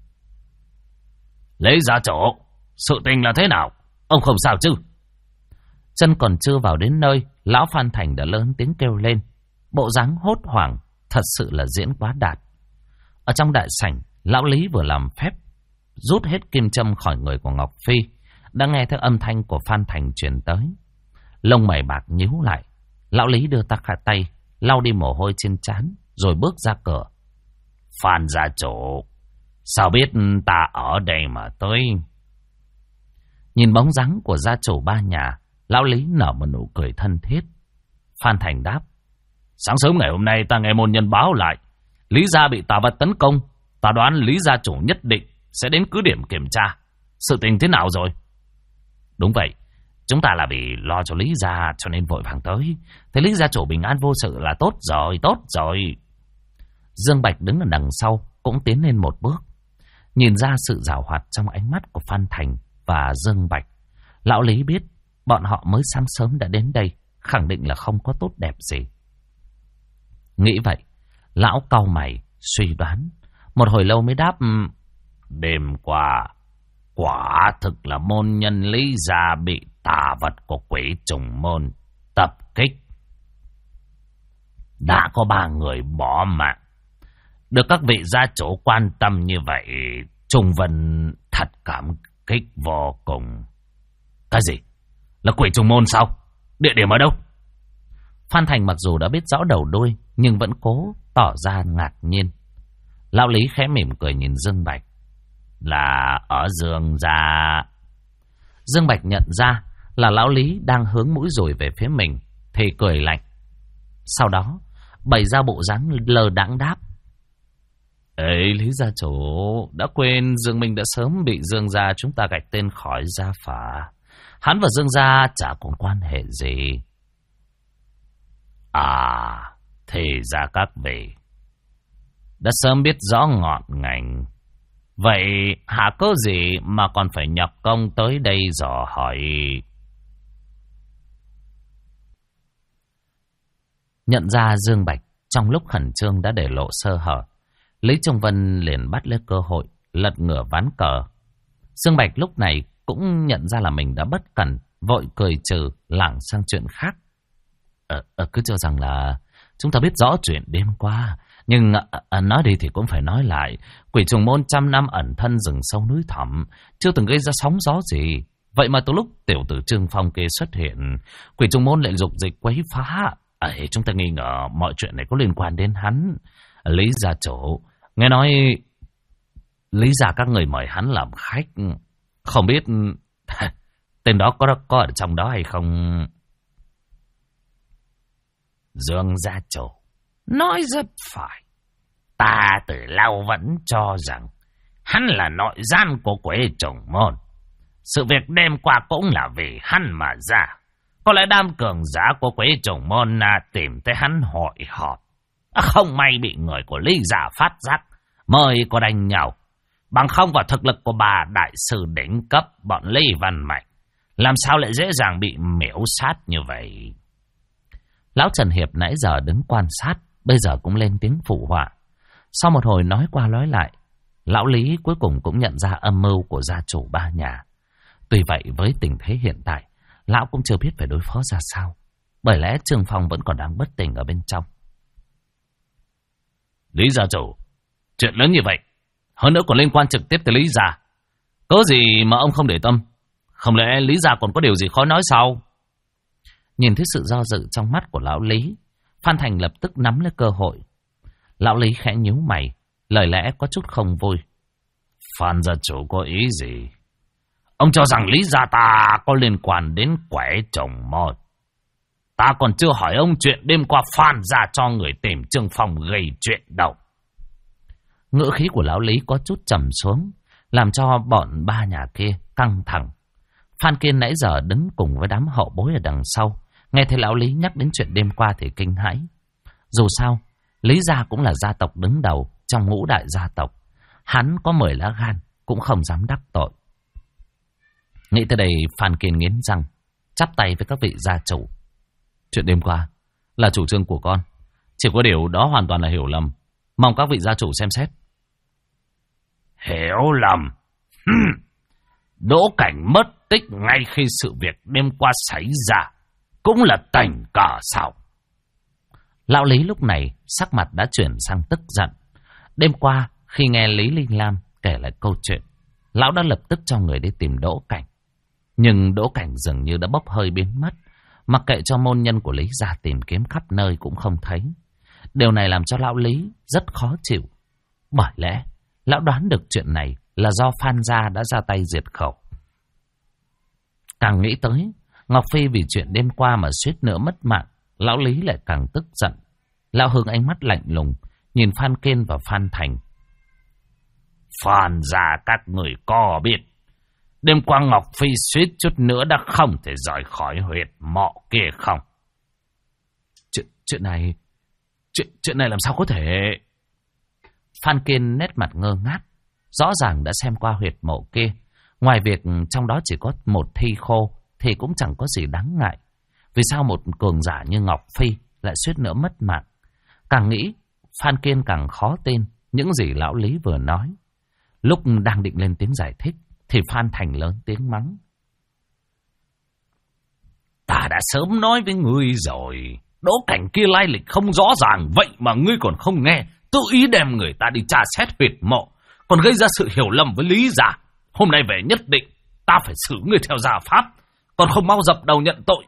Lấy gia chủ, sự tình là thế nào? Ông không sao chứ? Chân còn chưa vào đến nơi, lão Phan Thành đã lớn tiếng kêu lên. Bộ dáng hốt hoảng, thật sự là diễn quá đạt. Ở trong đại sảnh, lão Lý vừa làm phép rút hết kim châm khỏi người của Ngọc Phi, đã nghe thấy âm thanh của Phan Thành truyền tới. Lông mày bạc nhíu lại, lão Lý đưa tay lau đi mồ hôi trên trán rồi bước ra cửa. Phan gia chủ, sao biết ta ở đây mà tới? Nhìn bóng dáng của gia chủ ba nhà, lão Lý nở một nụ cười thân thiết. Phan Thành đáp. Sáng sớm ngày hôm nay ta nghe môn nhân báo lại, Lý gia bị tà vật tấn công. Ta đoán Lý gia chủ nhất định sẽ đến cứ điểm kiểm tra. Sự tình thế nào rồi? Đúng vậy, chúng ta là vì lo cho Lý gia cho nên vội vàng tới. Thế Lý gia chủ bình an vô sự là tốt rồi. Dương Bạch đứng ở đằng sau cũng tiến lên một bước. Nhìn ra sự giảo hoạt trong ánh mắt của Phan Thành và Dương Bạch, lão Lý biết bọn họ mới sáng sớm đã đến đây, khẳng định là không có tốt đẹp gì. Nghĩ vậy, lão cau mày suy đoán, một hồi lâu mới đáp. Đêm qua, quả thực là môn nhân Lý gia bị tà vật của quỷ trùng môn tập kích. Đã có 3 người bỏ mạng. Được các vị gia chủ quan tâm như vậy, Trung Vân thật cảm kích vô cùng. Cái gì? Là quỷ trùng môn sao? Địa điểm ở đâu? Phan Thành mặc dù đã biết rõ đầu đuôi, nhưng vẫn cố tỏ ra ngạc nhiên. Lão Lý khẽ mỉm cười nhìn Dương Bạch. Là ở Dương gia. Dương Bạch nhận ra là lão Lý đang hướng mũi dùi về phía mình thì cười lạnh. Sau đó bày ra bộ dáng lơ đãng đáp. Ấy, Lý gia chủ đã quên Dương Minh đã sớm bị Dương gia chúng ta gạch tên khỏi gia phả. Hắn và Dương gia chả còn quan hệ gì. À, thì ra các vị đã sớm biết rõ ngọn ngành. Vậy hả có gì mà còn phải nhập công tới đây dò hỏi? Nhận ra Dương Bạch trong lúc khẩn trương đã để lộ sơ hở, Lý Trung Vân liền bắt lấy cơ hội lật ngửa ván cờ. Dương Bạch lúc này cũng nhận ra là mình đã bất cẩn, vội cười trừ lảng sang chuyện khác. Cứ cho rằng là chúng ta biết rõ chuyện đêm qua, nhưng nói đi thì cũng phải nói lại. Quỷ Trùng Môn trăm năm ẩn thân rừng sâu núi thẳm, chưa từng gây ra sóng gió gì. Vậy mà từ lúc tiểu tử Trương Phong kia xuất hiện, Quỷ Trùng Môn lại dục dịch quấy phá. Chúng ta nghi ngờ mọi chuyện này có liên quan đến hắn. Lý gia chủ, nghe nói Lý gia các người mời hắn làm khách, không biết tên đó có ở trong đó hay không? Dương gia chủ nói rất phải. Ta từ lâu vẫn cho rằng hắn là nội gian của Quỷ Trùng Môn. Sự việc đêm qua cũng là vì hắn mà ra. Có lẽ đám cường giả của Quỷ Trùng Môn tìm tới hắn hội họp. Không may bị người của Lý gia phát giác, mời có đánh nhau. Bằng không vào thực lực của bà đại sư đỉnh cấp bọn Lý Văn Mạnh, làm sao lại dễ dàng bị miễu sát như vậy? Lão Trần Hiệp nãy giờ đứng quan sát, bây giờ cũng lên tiếng phụ họa. Sau một hồi nói qua nói lại, lão Lý cuối cùng cũng nhận ra âm mưu của gia chủ ba nhà. Tuy vậy với tình thế hiện tại, lão cũng chưa biết phải đối phó ra sao. Bởi lẽ Trương Phong vẫn còn đang bất tỉnh ở bên trong. Lý gia chủ, chuyện lớn như vậy, hơn nữa còn liên quan trực tiếp tới Lý gia. Có gì mà ông không để tâm? Không lẽ Lý gia còn có điều gì khó nói sao? Nhìn thấy sự do dự trong mắt của lão Lý, Phan Thành lập tức nắm lấy cơ hội. Lão Lý khẽ nhíu mày, lời lẽ có chút không vui. Phan gia chủ có ý gì? Ông cho rằng Lý gia ta có liên quan đến Quỷ Trùng Môn? Ta còn chưa hỏi ông chuyện đêm qua Phan gia cho người tìm Trương Phong gây chuyện đâu. Ngữ khí của lão Lý có chút trầm xuống, làm cho bọn ba nhà kia căng thẳng. Phan Kiên nãy giờ đứng cùng với đám hậu bối ở đằng sau, nghe thấy lão Lý nhắc đến chuyện đêm qua thì kinh hãi. Dù sao, Lý gia cũng là gia tộc đứng đầu trong ngũ đại gia tộc. Hắn có 10 lá gan cũng không dám đắc tội. Nghĩ tới đây, Phan Kiên nghiến răng, chắp tay với các vị gia chủ. Chuyện đêm qua là chủ trương của con, chỉ có điều đó hoàn toàn là hiểu lầm. Mong các vị gia chủ xem xét. Hiểu lầm? Đỗ Cảnh mất tích ngay khi sự việc đêm qua xảy ra, cũng là tình cờ sao? Lão Lý lúc này sắc mặt đã chuyển sang tức giận. Đêm qua khi nghe Lý Linh Lam kể lại câu chuyện, lão đã lập tức cho người đi tìm Đỗ Cảnh. Nhưng Đỗ Cảnh dường như đã bốc hơi biến mất, mặc kệ cho môn nhân của Lý gia tìm kiếm khắp nơi cũng không thấy. Điều này làm cho lão Lý rất khó chịu. Bởi lẽ lão đoán được chuyện này là do Phan gia đã ra tay diệt khẩu. Càng nghĩ tới Ngọc Phi vì chuyện đêm qua mà suýt nữa mất mạng, lão Lý lại càng tức giận. Lão hướng ánh mắt lạnh lùng nhìn Phan Kiên và Phan Thành. Phan gia các người có biết, đêm qua Ngọc Phi suýt chút nữa đã không thể rời khỏi huyệt mộ kia không? Chuyện này làm sao có thể? Phan Kiên nét mặt ngơ ngác. Rõ ràng đã xem qua huyệt mộ kia, ngoài việc trong đó chỉ có một thi khô thì cũng chẳng có gì đáng ngại. Vì sao một cường giả như Ngọc Phi lại suýt nữa mất mạng? Càng nghĩ, Phan Kiên càng khó tin những gì lão Lý vừa nói. Lúc đang định lên tiếng giải thích thì Phan Thành lớn tiếng mắng. Ta đã sớm nói với ngươi rồi, Đỗ Cảnh kia lai lịch không rõ ràng, vậy mà ngươi còn không nghe, tự ý đem người ta đi tra xét huyệt mộ, còn gây ra sự hiểu lầm với Lý gia. Hôm nay về nhất định ta phải xử ngươi theo gia pháp, còn không mau dập đầu nhận tội.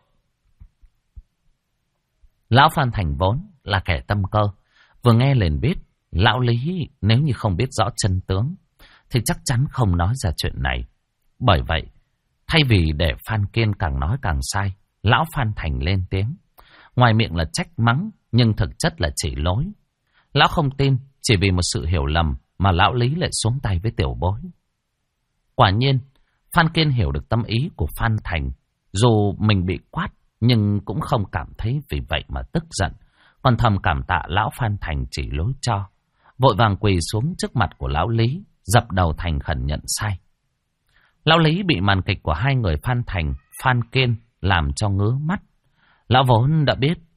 Lão Phan Thành vốn là kẻ tâm cơ, vừa nghe liền biết lão Lý nếu như không biết rõ chân tướng thì chắc chắn không nói ra chuyện này. Bởi vậy, thay vì để Phan Kiên càng nói càng sai, lão Phan Thành lên tiếng. Ngoài miệng là trách mắng, nhưng thực chất là chỉ lối. Lão không tin, chỉ vì một sự hiểu lầm mà lão Lý lại xuống tay với tiểu bối. Quả nhiên, Phan Kiên hiểu được tâm ý của Phan Thành. Dù mình bị quát, nhưng cũng không cảm thấy vì vậy mà tức giận, còn thầm cảm tạ lão Phan Thành chỉ lối cho. Vội vàng quỳ xuống trước mặt của lão Lý, dập đầu thành khẩn nhận sai. Lão Lý bị màn kịch của hai người Phan Thành, Phan Kiên làm cho ngứa mắt. Lão vốn đã biết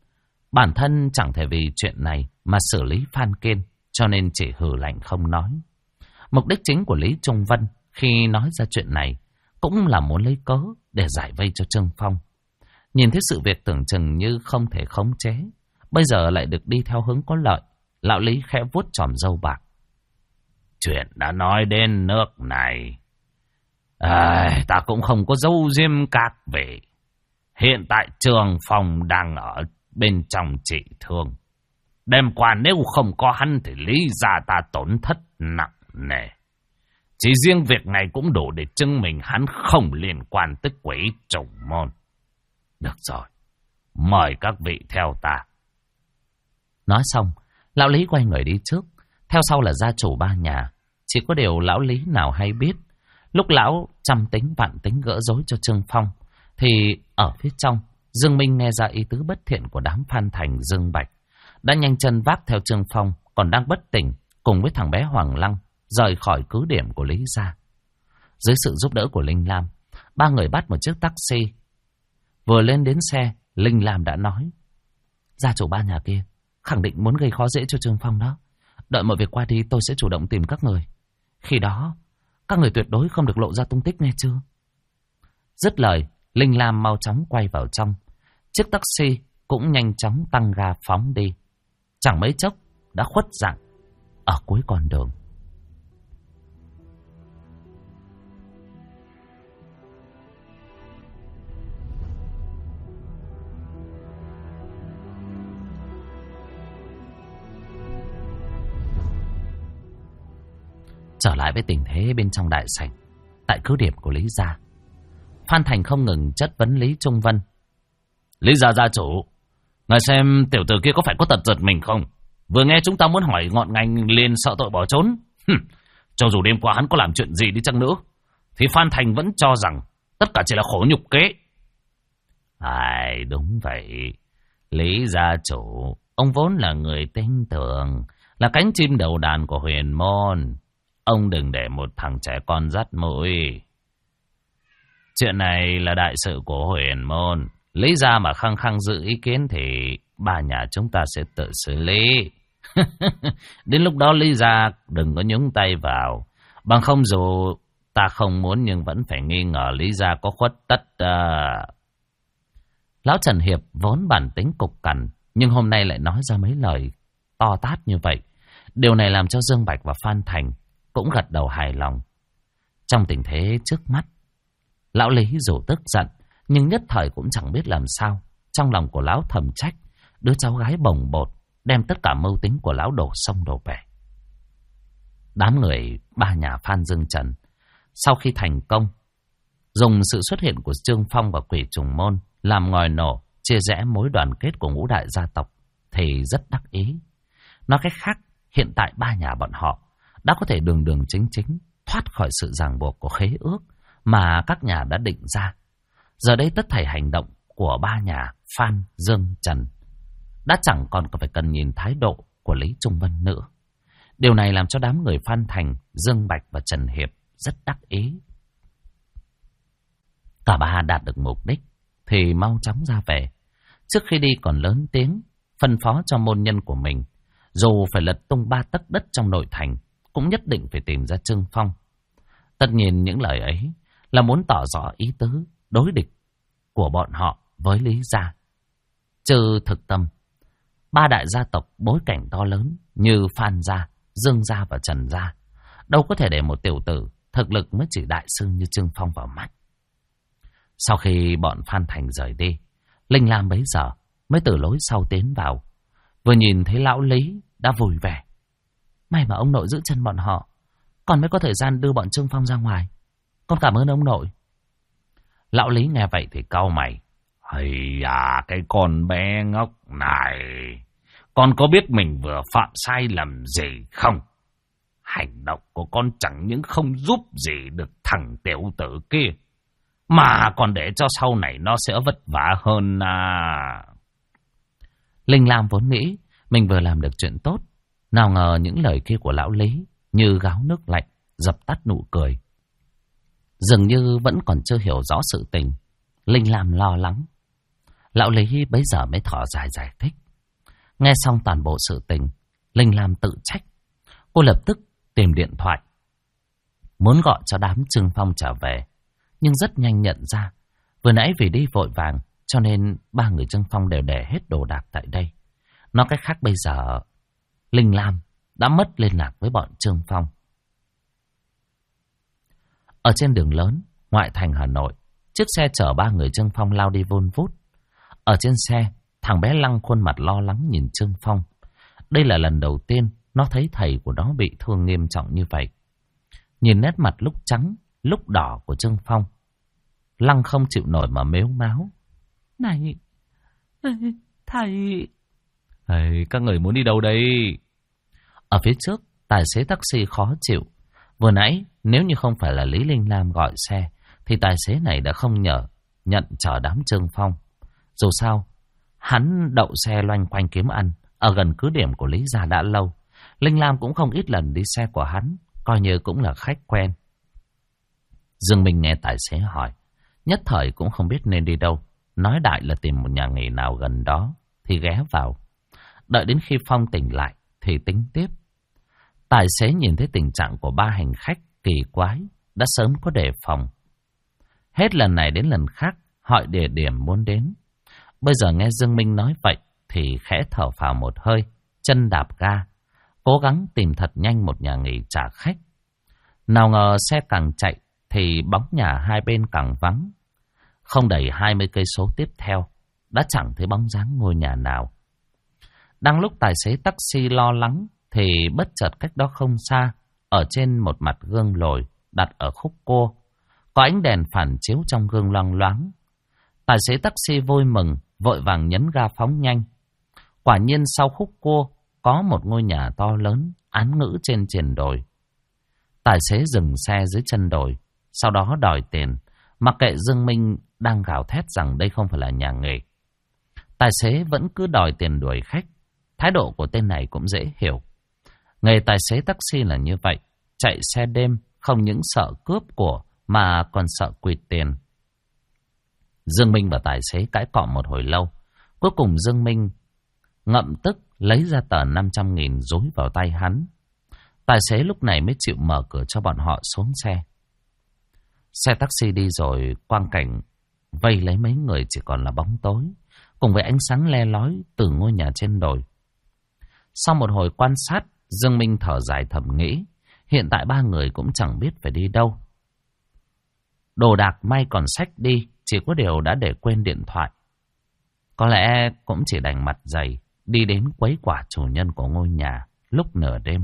Bản thân chẳng thể vì chuyện này mà xử lý Phan Kiên, cho nên chỉ hừ lạnh không nói. Mục đích chính của Lý Trung Vân khi nói ra chuyện này cũng là muốn lấy cớ để giải vây cho Trương Phong. Nhìn thấy sự việc tưởng chừng như không thể khống chế, bây giờ lại được đi theo hướng có lợi, lão Lý khẽ vuốt chòm râu bạc. Chuyện đã nói đến nước này, ta cũng không có giấu giếm các vị. Hiện tại Trương Phong đang ở bên trong trị thương. Đêm qua nếu không có hắn thì Lý gia ta tổn thất nặng nề. Chỉ riêng việc này cũng đủ để chứng minh hắn không liên quan tới Quỷ Trùng Môn. Được rồi, mời các vị theo ta. Nói xong, lão Lý quay người đi trước, theo sau là gia chủ ba nhà. Chỉ có điều lão Lý nào hay biết, lúc lão trăm tính vạn tính gỡ rối cho Trương Phong, thì ở phía trong, Dương Minh nghe ra ý tứ bất thiện của đám Phan Thành Dương Bạch, đã nhanh chân vác theo Trương Phong, còn đang bất tỉnh, cùng với thằng bé Hoàng Lăng, rời khỏi cứ điểm của Lý gia. Dưới sự giúp đỡ của Linh Lam, ba người bắt một chiếc taxi. Vừa lên đến xe, Linh Lam đã nói: gia chủ ba nhà kia khẳng định muốn gây khó dễ cho Trương Phong đó. Đợi mọi việc qua đi tôi sẽ chủ động tìm các người. Khi đó, các người tuyệt đối không được lộ ra tung tích nghe chưa? Dứt lời, Linh Lam mau chóng quay vào trong. Chiếc taxi cũng nhanh chóng tăng ga phóng đi. Chẳng mấy chốc đã khuất dạng ở cuối con đường. Trở lại với tình thế bên trong đại sảnh, tại cứ điểm của Lý gia, Phan Thành không ngừng chất vấn Lý Trung Vân. Lý gia gia chủ, ngài xem tiểu tử kia có phải có tật giật mình không? Vừa nghe chúng ta muốn hỏi ngọn ngành liền sợ tội bỏ trốn. Cho dù đêm qua hắn có làm chuyện gì đi chăng nữa, thì Phan Thành vẫn cho rằng tất cả chỉ là khổ nhục kế. Đúng vậy. Lý gia chủ, ông vốn là người tinh tường, là cánh chim đầu đàn của huyền môn. Ông đừng để một thằng trẻ con dắt mũi. Chuyện này là đại sự của huyền môn. Lý gia mà khăng khăng giữ ý kiến thì ba nhà chúng ta sẽ tự xử lý. Đến lúc đó Lý gia đừng có nhúng tay vào. Bằng không dù ta không muốn nhưng vẫn phải nghi ngờ Lý gia có khuất tất. Lão Trần Hiệp vốn bản tính cục cằn, nhưng hôm nay lại nói ra mấy lời to tát như vậy. Điều này làm cho Dương Bạch và Phan Thành cũng gật đầu hài lòng. Trong tình thế trước mắt, lão Lý dù tức giận, nhưng nhất thời cũng chẳng biết làm sao. Trong lòng của lão thầm trách đứa cháu gái bồng bột, đem tất cả mưu tính của lão đổ sông đổ bể. Đám người ba nhà Phan Dương Trần, sau khi thành công, dùng sự xuất hiện của Trương Phong và Quỷ Trùng Môn làm ngòi nổ, chia rẽ mối đoàn kết của ngũ đại gia tộc, thì rất đắc ý. Nói cách khác, hiện tại ba nhà bọn họ đã có thể đường đường chính chính thoát khỏi sự ràng buộc của khế ước mà các nhà đã định ra. Giờ đây tất thảy hành động của ba nhà Phan, Dương, Trần đã chẳng còn phải cần nhìn thái độ của Lý Trung Vân nữa. Điều này làm cho đám người Phan Thành, Dương Bạch và Trần Hiệp rất đắc ý. Cả ba đạt được mục đích thì mau chóng ra về. Trước khi đi còn lớn tiếng phân phó cho môn nhân của mình, dù phải lật tung 3 tấc đất trong nội thành, cũng nhất định phải tìm ra Trương Phong. Tất nhiên những lời ấy là muốn tỏ rõ ý tứ đối địch của bọn họ với Lý gia. Trừ thực tâm, ba đại gia tộc bối cảnh to lớn như Phan gia, Dương gia và Trần gia, đâu có thể để một tiểu tử thực lực mới chỉ đại sư như Trương Phong vào mắt. Sau khi bọn Phan Thành rời đi, Linh Lam bấy giờ mới từ lối sau tiến vào. Vừa nhìn thấy lão Lý đã vui vẻ. May mà ông nội giữ chân bọn họ, còn mới có thời gian đưa bọn Trương Phong ra ngoài. Con cảm ơn ông nội. Lão Lý nghe vậy thì cau mày. Cái con bé ngốc này, con có biết mình vừa phạm sai lầm gì không? Hành động của con chẳng những không giúp gì được thằng tiểu tử kia, mà còn để cho sau này nó sẽ vất vả hơn à. Linh Lam vốn nghĩ mình vừa làm được chuyện tốt, nào ngờ những lời kia của lão Lý như gáo nước lạnh, dập tắt nụ cười. Dường như vẫn còn chưa hiểu rõ sự tình, Linh Lam lo lắng. Lão Lý bấy giờ mới thở dài giải thích. Nghe xong toàn bộ sự tình, Linh Lam tự trách. Cô lập tức tìm điện thoại, muốn gọi cho đám Trương Phong trở về. Nhưng rất nhanh nhận ra, vừa nãy vì đi vội vàng, cho nên ba người Trương Phong đều để hết đồ đạc tại đây. Nói cách khác bây giờ, Linh Lam đã mất liên lạc với bọn Trương Phong. Ở trên đường lớn, ngoại thành Hà Nội, chiếc xe chở ba người Trương Phong lao đi vun vút. Ở trên xe, thằng bé Lăng khuôn mặt lo lắng nhìn Trương Phong. Đây là lần đầu tiên nó thấy thầy của nó bị thương nghiêm trọng như vậy. Nhìn nét mặt lúc trắng, lúc đỏ của Trương Phong, Lăng không chịu nổi mà mếu máo. Này, thầy... Các người muốn đi đâu đây? Ở phía trước, tài xế taxi khó chịu. Vừa nãy, nếu như không phải là Lý Linh Lam gọi xe, thì tài xế này đã không nhận chở đám Trương Phong. Dù sao, hắn đậu xe loanh quanh kiếm ăn ở gần cứ điểm của Lý gia đã lâu. Linh Lam cũng không ít lần đi xe của hắn, coi như cũng là khách quen. Dương Minh nghe tài xế hỏi, nhất thời cũng không biết nên đi đâu. Nói đại là tìm một nhà nghỉ nào gần đó thì ghé vào. Đợi đến khi Phong tỉnh lại thì tính tiếp. Tài xế nhìn thấy tình trạng của ba hành khách kỳ quái, đã sớm có đề phòng. Hết lần này đến lần khác hỏi địa điểm muốn đến. Bây giờ nghe Dương Minh nói vậy thì khẽ thở phào một hơi, chân đạp ga, cố gắng tìm thật nhanh một nhà nghỉ trả khách. Nào ngờ xe càng chạy thì bóng nhà hai bên càng vắng. Không đầy 20 cây số tiếp theo, đã chẳng thấy bóng dáng ngôi nhà nào. Đang lúc tài xế taxi lo lắng thì bất chợt cách đó không xa, ở trên một mặt gương lồi đặt ở khúc cua, có ánh đèn phản chiếu trong gương loang loáng. Tài xế taxi vui mừng, vội vàng nhấn ga phóng nhanh. Quả nhiên sau khúc cua có một ngôi nhà to lớn án ngữ trên triền đồi. Tài xế dừng xe dưới chân đồi, sau đó đòi tiền, mặc kệ Dương Minh đang gào thét rằng đây không phải là nhà nghỉ. Tài xế vẫn cứ đòi tiền đuổi khách. Thái độ của tên này cũng dễ hiểu. Nghề tài xế taxi là như vậy, chạy xe đêm không những sợ cướp của mà còn sợ quỵt tiền. Dương Minh và tài xế cãi cọ một hồi lâu. Cuối cùng Dương Minh ngậm tức lấy ra tờ 500.000 dối vào tay hắn. Tài xế lúc này mới chịu mở cửa cho bọn họ xuống xe. Xe taxi đi rồi, quang cảnh vây lấy mấy người chỉ còn là bóng tối, cùng với ánh sáng le lói từ ngôi nhà trên đồi. Sau một hồi quan sát, Dương Minh thở dài thầm nghĩ, hiện tại ba người cũng chẳng biết phải đi đâu. Đồ đạc may còn xách đi, chỉ có điều đã để quên điện thoại. Có lẽ cũng chỉ đành mặt dày đi đến quấy quả chủ nhân của ngôi nhà lúc nửa đêm.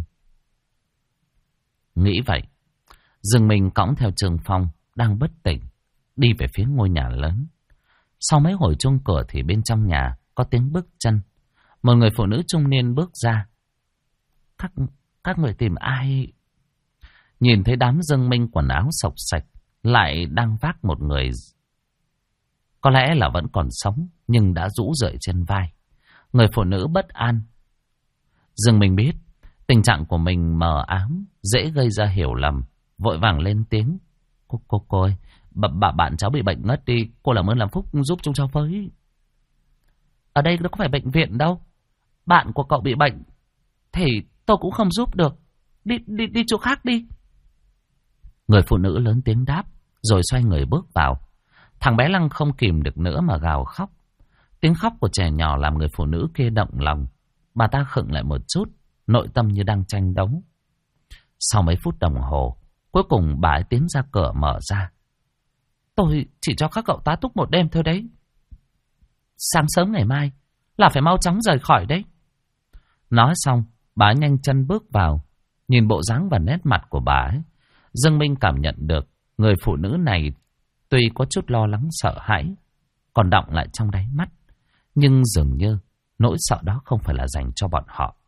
Nghĩ vậy, Dương Minh cõng theo Trương Phong đang bất tỉnh, đi về phía ngôi nhà lớn. Sau mấy hồi chuông cửa thì bên trong nhà có tiếng bước chân. Một người phụ nữ trung niên bước ra. Các người tìm ai? Nhìn thấy đám Dương Minh quần áo xộc xạch, lại đang vác một người có lẽ là vẫn còn sống, nhưng đã rũ rượi trên vai. Người phụ nữ bất an. Dương Minh biết tình trạng của mình mờ ám, dễ gây ra hiểu lầm, vội vàng lên tiếng. Cô ơi, bạn cháu bị bệnh ngất đi, cô làm ơn làm phúc giúp chúng cháu với. Ở đây nó có phải bệnh viện đâu. Bạn của cậu bị bệnh thì tôi cũng không giúp được. Đi chỗ khác đi. Người phụ nữ lớn tiếng đáp, rồi xoay người bước vào. Thằng bé Lăng không kìm được nữa mà gào khóc. Tiếng khóc của trẻ nhỏ làm người phụ nữ kia động lòng. Bà ta khựng lại một chút, nội tâm như đang tranh đấu. Sau mấy phút đồng hồ, cuối cùng bà ấy tiến ra cửa mở ra. Tôi chỉ cho các cậu tá túc một đêm thôi đấy. Sáng sớm ngày mai là phải mau chóng rời khỏi đấy. Nói xong, bà ấy nhanh chân bước vào. Nhìn bộ dáng và nét mặt của bà ấy, Dương Minh cảm nhận được người phụ nữ này tuy có chút lo lắng sợ hãi, còn đọng lại trong đáy mắt, nhưng dường như nỗi sợ đó không phải là dành cho bọn họ.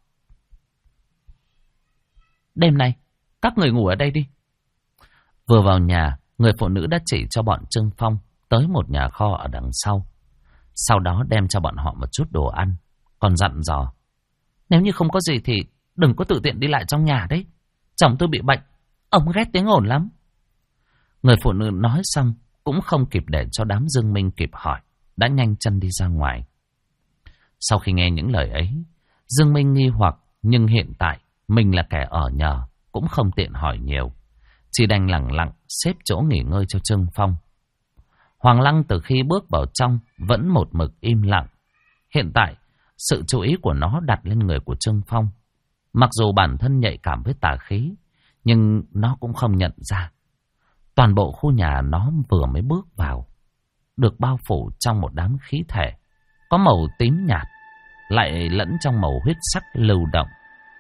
Đêm nay, các người ngủ ở đây đi. Vừa vào nhà, người phụ nữ đã chỉ cho bọn Trương Phong tới một nhà kho ở đằng sau. Sau đó đem cho bọn họ một chút đồ ăn, còn dặn dò. Nếu như không có gì thì đừng có tự tiện đi lại trong nhà đấy. Chồng tôi bị bệnh, ông ghét tiếng ồn lắm. Người phụ nữ nói xong, cũng không kịp để cho đám Dương Minh kịp hỏi, đã nhanh chân đi ra ngoài. Sau khi nghe những lời ấy, Dương Minh nghi hoặc, nhưng hiện tại mình là kẻ ở nhờ, cũng không tiện hỏi nhiều. Chỉ đành lẳng lặng xếp chỗ nghỉ ngơi cho Trương Phong. Hoàng Lăng từ khi bước vào trong vẫn một mực im lặng. Hiện tại, sự chú ý của nó đặt lên người của Trương Phong. Mặc dù bản thân nhạy cảm với tà khí, nhưng nó cũng không nhận ra. Toàn bộ khu nhà nó vừa mới bước vào, được bao phủ trong một đám khí thể, có màu tím nhạt, lại lẫn trong màu huyết sắc lưu động.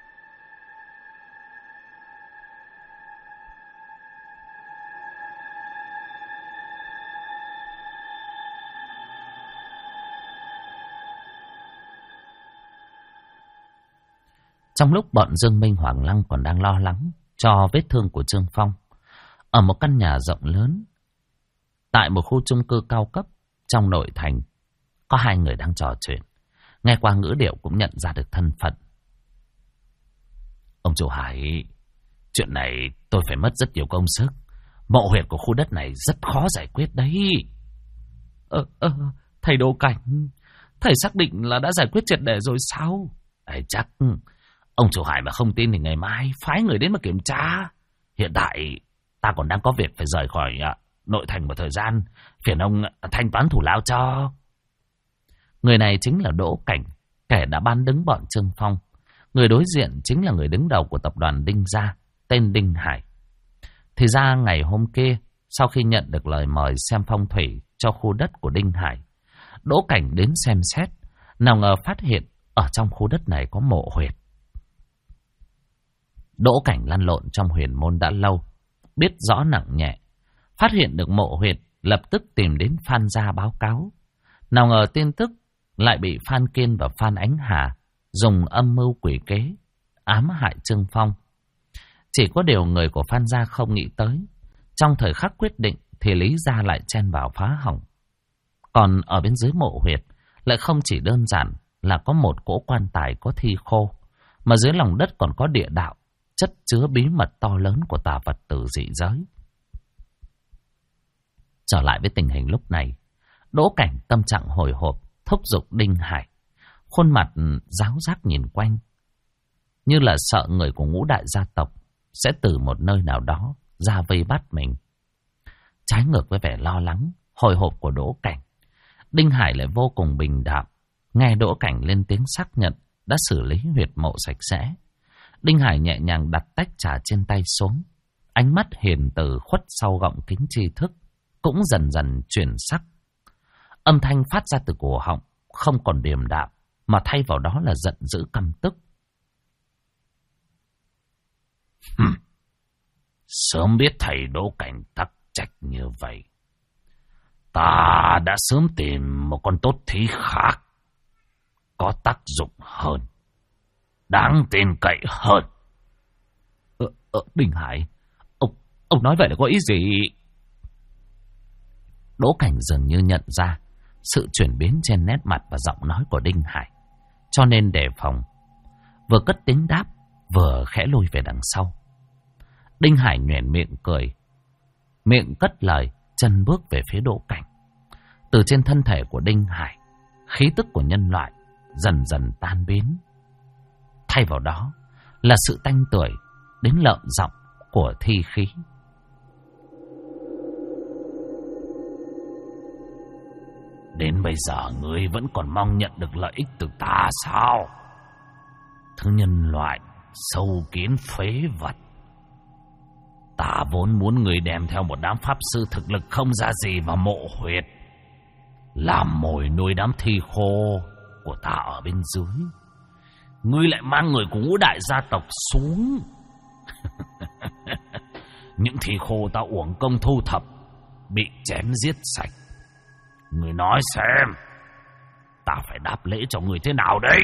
Trong lúc bọn Dương Minh Hoàng Lăng còn đang lo lắng cho vết thương của Trương Phong, ở một căn nhà rộng lớn, tại một khu chung cư cao cấp trong nội thành, có hai người đang trò chuyện. Nghe qua ngữ điệu cũng nhận ra được thân phận. Ông chủ Hải, chuyện này tôi phải mất rất nhiều công sức. Mộ huyệt của khu đất này rất khó giải quyết đấy. Thầy Đỗ Cảnh, thầy xác định là đã giải quyết triệt để rồi sao? Chắc ông chủ Hải mà không tin thì ngày mai phái người đến mà kiểm tra. Hiện tại ta còn đang có việc phải rời khỏi nội thành một thời gian, phiền ông thanh toán thủ lao cho. Người này chính là Đỗ Cảnh, kẻ đã bán đứng bọn Trương Phong. Người đối diện chính là người đứng đầu của tập đoàn Đinh Gia, tên Đinh Hải. Thì ra ngày hôm kia, sau khi nhận được lời mời xem phong thủy cho khu đất của Đinh Hải, Đỗ Cảnh đến xem xét, nào ngờ phát hiện ở trong khu đất này có mộ huyệt. Đỗ Cảnh lăn lộn trong huyền môn đã lâu, biết rõ nặng nhẹ. Phát hiện được mộ huyệt, lập tức tìm đến Phan Gia báo cáo. Nào ngờ tin tức lại bị Phan Kiên và Phan Ánh Hà dùng âm mưu quỷ kế ám hại Trương Phong. Chỉ có điều người của Phan Gia không nghĩ tới, trong thời khắc quyết định thì Lý Gia lại chen vào phá hỏng. Còn ở bên dưới mộ huyệt lại không chỉ đơn giản là có một cỗ quan tài có thi khô, mà dưới lòng đất còn có địa đạo chất chứa bí mật to lớn của tà vật tử dị giới. Trở lại với tình hình lúc này, Đỗ Cảnh tâm trạng hồi hộp, thúc giục Đinh Hải, khuôn mặt ráo rác nhìn quanh, như là sợ người của ngũ đại gia tộc sẽ từ một nơi nào đó ra vây bắt mình. Trái ngược với vẻ lo lắng, hồi hộp của Đỗ Cảnh, Đinh Hải lại vô cùng bình đạm. Nghe Đỗ Cảnh lên tiếng xác nhận đã xử lý huyệt mộ sạch sẽ, Đinh Hải nhẹ nhàng đặt tách trà trên tay xuống, ánh mắt hiền từ khuất sau gọng kính tri thức cũng dần dần chuyển sắc. Âm thanh phát ra từ cổ họng không còn điềm đạm, mà thay vào đó là giận dữ căm tức. Sớm biết thầy Đỗ Cảnh tắc trách như vậy, ta đã sớm tìm một con tốt thí khác, có tác dụng hơn, đáng tin cậy hơn. Đinh Hải, ông nói vậy là có ý gì? Đỗ Cảnh dường như nhận ra sự chuyển biến trên nét mặt và giọng nói của Đinh Hải, cho nên đề phòng, vừa cất tiếng đáp, vừa khẽ lùi về đằng sau. Đinh Hải nhoẻn miệng cười, miệng cất lời, chân bước về phía Đỗ Cảnh. Từ trên thân thể của Đinh Hải, khí tức của nhân loại dần dần tan biến, thay vào đó là sự tanh tưởi đến lợm giọng của thi khí. Đến bây giờ ngươi vẫn còn mong nhận được lợi ích từ ta sao? Thứ nhân loại sâu kiến phế vật. Ta vốn muốn ngươi đem theo một đám pháp sư thực lực không ra gì vào mộ huyệt, làm mồi nuôi đám thi khô của ta ở bên dưới. Ngươi lại mang người của ngũ đại gia tộc xuống. Những thi khô ta uổng công thu thập bị chém giết sạch. Ngươi nói xem, ta phải đáp lễ cho ngươi thế nào đây?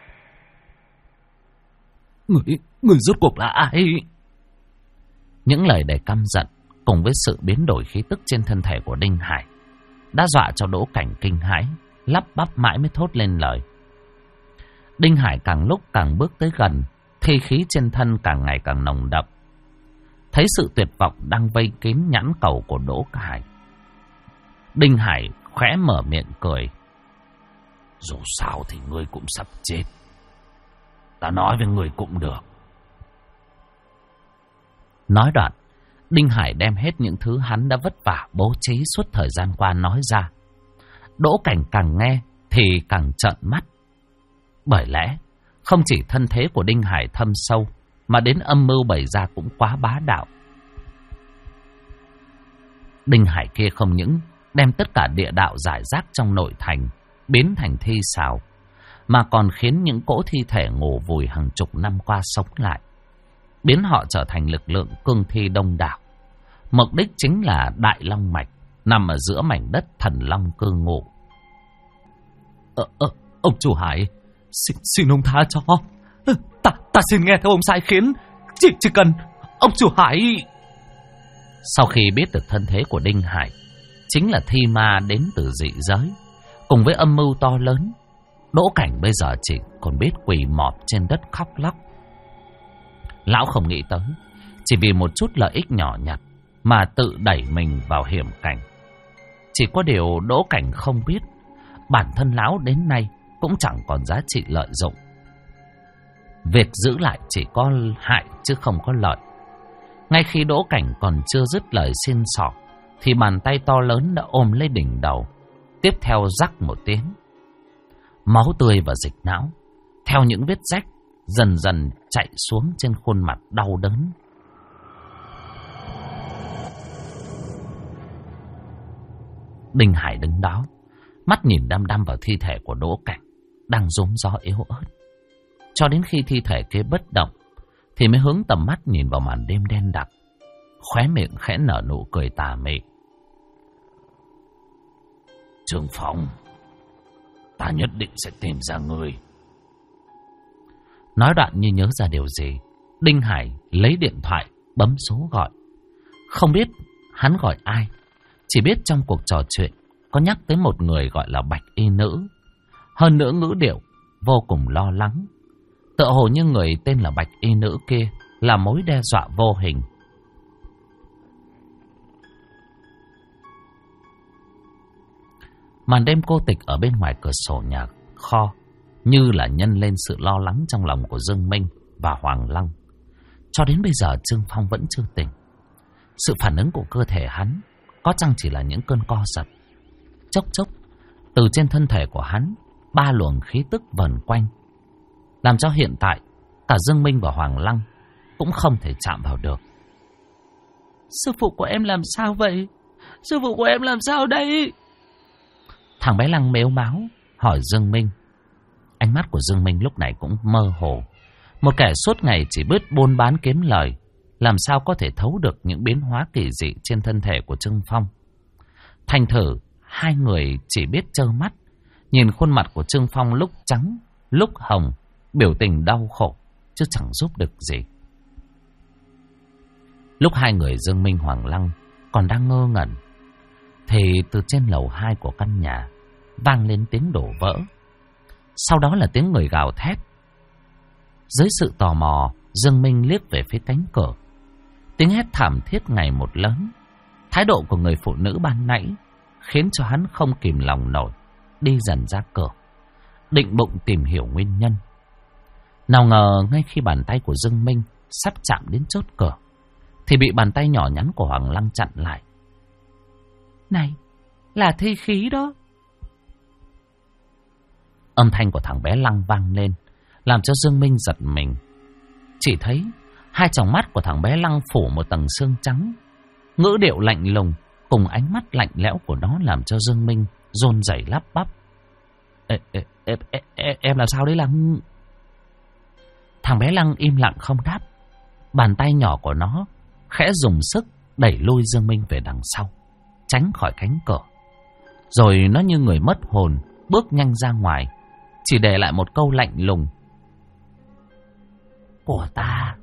Người rốt cuộc là ai? Những lời đầy căm giận cùng với sự biến đổi khí tức trên thân thể của Đinh Hải đã dọa cho Đỗ Cảnh kinh hãi, lắp bắp mãi mới thốt lên lời. Đinh Hải càng lúc càng bước tới gần, thi khí trên thân càng ngày càng nồng đậm. Thấy sự tuyệt vọng đang vây kín nhãn cầu của Đỗ Hải, Đinh Hải khẽ mở miệng cười. Dù sao thì ngươi cũng sắp chết. ta nói với người cũng được. Nói đoạn, Đinh Hải đem hết những thứ hắn đã vất vả bố trí suốt thời gian qua nói ra. Đỗ Cảnh càng nghe thì càng trợn mắt. Bởi lẽ, không chỉ thân thế của Đinh Hải thâm sâu, mà đến âm mưu bày ra cũng quá bá đạo. Đinh Hải kia không những đem tất cả địa đạo giải rác trong nội thành biến thành thi xào, mà còn khiến những cỗ thi thể ngủ vùi hàng chục năm qua sống lại, biến họ trở thành lực lượng cương thi đông đảo. Mục đích chính là Đại Long Mạch nằm ở giữa mảnh đất Thần Long cư ngụ. Ông chủ Hải, xin ông tha cho. Ta xin nghe theo ông sai khiến. Chỉ cần ông chủ Hải. Sau khi biết được thân thế của Đinh Hải chính là thi ma đến từ dị giới, cùng với âm mưu to lớn, Đỗ Cảnh bây giờ chỉ còn biết quỳ mọp trên đất khóc lóc. Lão không nghĩ tới chỉ vì một chút lợi ích nhỏ nhặt mà tự đẩy mình vào hiểm cảnh. Chỉ có điều Đỗ Cảnh không biết, bản thân lão đến nay cũng chẳng còn giá trị lợi dụng. Việc giữ lại chỉ có hại chứ không có lợi. Ngay khi Đỗ Cảnh còn chưa dứt lời xin xỏ, thì bàn tay to lớn đã ôm lấy đỉnh đầu. Tiếp theo rắc một tiếng, máu tươi và dịch não theo những vết rách dần dần chạy xuống trên khuôn mặt đau đớn. Đinh Hải đứng đó, mắt nhìn đăm đăm vào thi thể của Đỗ Cảnh đang rúm gió yếu ớt. Cho đến khi thi thể kia bất động thì mới hướng tầm mắt nhìn vào màn đêm đen đặc, khóe miệng khẽ nở nụ cười tà mị. Trương Phong, ta nhất định sẽ tìm ra người. Nói đoạn như nhớ ra điều gì, Đinh Hải lấy điện thoại bấm số gọi. Không biết hắn gọi ai, chỉ biết trong cuộc trò chuyện có nhắc tới một người gọi là Bạch Y Nữ. Hơn nữa ngữ điệu vô cùng lo lắng, tựa hồ như người tên là Bạch Y Nữ kia là mối đe dọa vô hình. Màn đêm cô tịch ở bên ngoài cửa sổ nhà kho như là nhân lên sự lo lắng trong lòng của Dương Minh và Hoàng Long. Cho đến bây giờ Trương Phong vẫn chưa tỉnh. Sự phản ứng của cơ thể hắn có chăng chỉ là những cơn co giật. Chốc chốc từ trên thân thể của hắn 3 luồng khí tức vần quanh, làm cho hiện tại cả Dương Minh và Hoàng Long cũng không thể chạm vào được. Sư phụ của em làm sao vậy? Sư phụ của em làm sao đây? Thằng bé Lăng mếu máo hỏi Dương Minh. Ánh mắt của Dương Minh lúc này cũng mơ hồ. Một kẻ suốt ngày chỉ biết buôn bán kiếm lời, làm sao có thể thấu được những biến hóa kỳ dị trên thân thể của Trương Phong. Thành thử hai người chỉ biết trơ mắt nhìn khuôn mặt của Trương Phong lúc trắng lúc hồng, biểu tình đau khổ chứ chẳng giúp được gì. Lúc hai người Dương Minh Hoàng Lăng còn đang ngơ ngẩn thì từ trên lầu 2 của căn nhà vang lên tiếng đổ vỡ. Sau đó là tiếng người gào thét. Dưới sự tò mò, Dương Minh liếc về phía cánh cửa. Tiếng hét thảm thiết ngày một lớn. Thái độ của người phụ nữ ban nãy khiến cho hắn không kìm lòng nổi, đi dần ra cửa, định bụng tìm hiểu nguyên nhân. Nào ngờ ngay khi bàn tay của Dương Minh sắp chạm đến chốt cửa thì bị bàn tay nhỏ nhắn của Hoàng Lăng chặn lại. Này, là thi khí đó. Âm thanh của thằng bé Lăng vang lên, làm cho Dương Minh giật mình. Chỉ thấy hai tròng mắt của thằng bé Lăng phủ một tầng sương trắng. Ngữ điệu lạnh lùng cùng ánh mắt lạnh lẽo của nó làm cho Dương Minh run rẩy lắp bắp. Em làm sao đấy Lăng? Thằng bé Lăng im lặng không đáp. Bàn tay nhỏ của nó khẽ dùng sức đẩy lùi Dương Minh về đằng sau, tránh khỏi cánh cửa. Rồi nó như người mất hồn bước nhanh ra ngoài, chỉ để lại một câu lạnh lùng: của ta.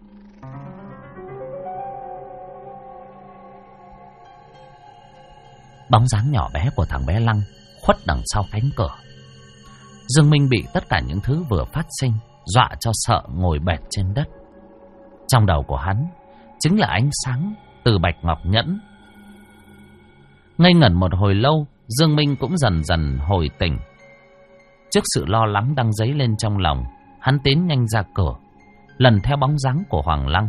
Bóng dáng nhỏ bé của thằng bé Lăng khuất đằng sau cánh cửa. Dương Minh bị tất cả những thứ vừa phát sinh dọa cho sợ ngồi bệt trên đất. Trong đầu của hắn chính là ánh sáng từ bạch ngọc nhẫn. Ngây ngẩn một hồi lâu, Dương Minh cũng dần dần hồi tỉnh. Trước sự lo lắng đang dấy lên trong lòng, hắn tiến nhanh ra cửa, lần theo bóng dáng của Hoàng Lăng.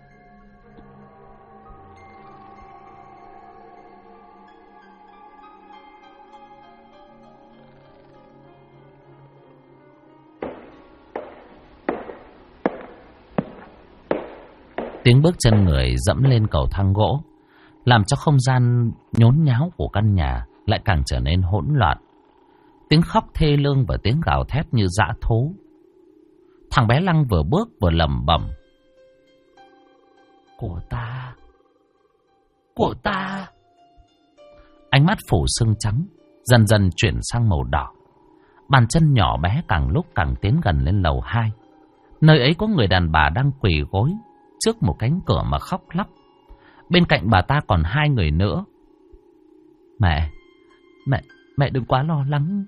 Tiếng bước chân người dẫm lên cầu thang gỗ làm cho không gian nhốn nháo của căn nhà lại càng trở nên hỗn loạn. Tiếng khóc thê lương và tiếng gào thét như dã thú. Thằng bé Lăng vừa bước vừa lẩm bẩm: Của ta, của ta. Ánh mắt phủ sưng trắng dần dần chuyển sang màu đỏ. Bàn chân nhỏ bé càng lúc càng tiến gần lên lầu 2. Nơi ấy có người đàn bà đang quỳ gối trước một cánh cửa mà khóc lóc. Bên cạnh bà ta còn 2 người nữa. Mẹ đừng quá lo lắng.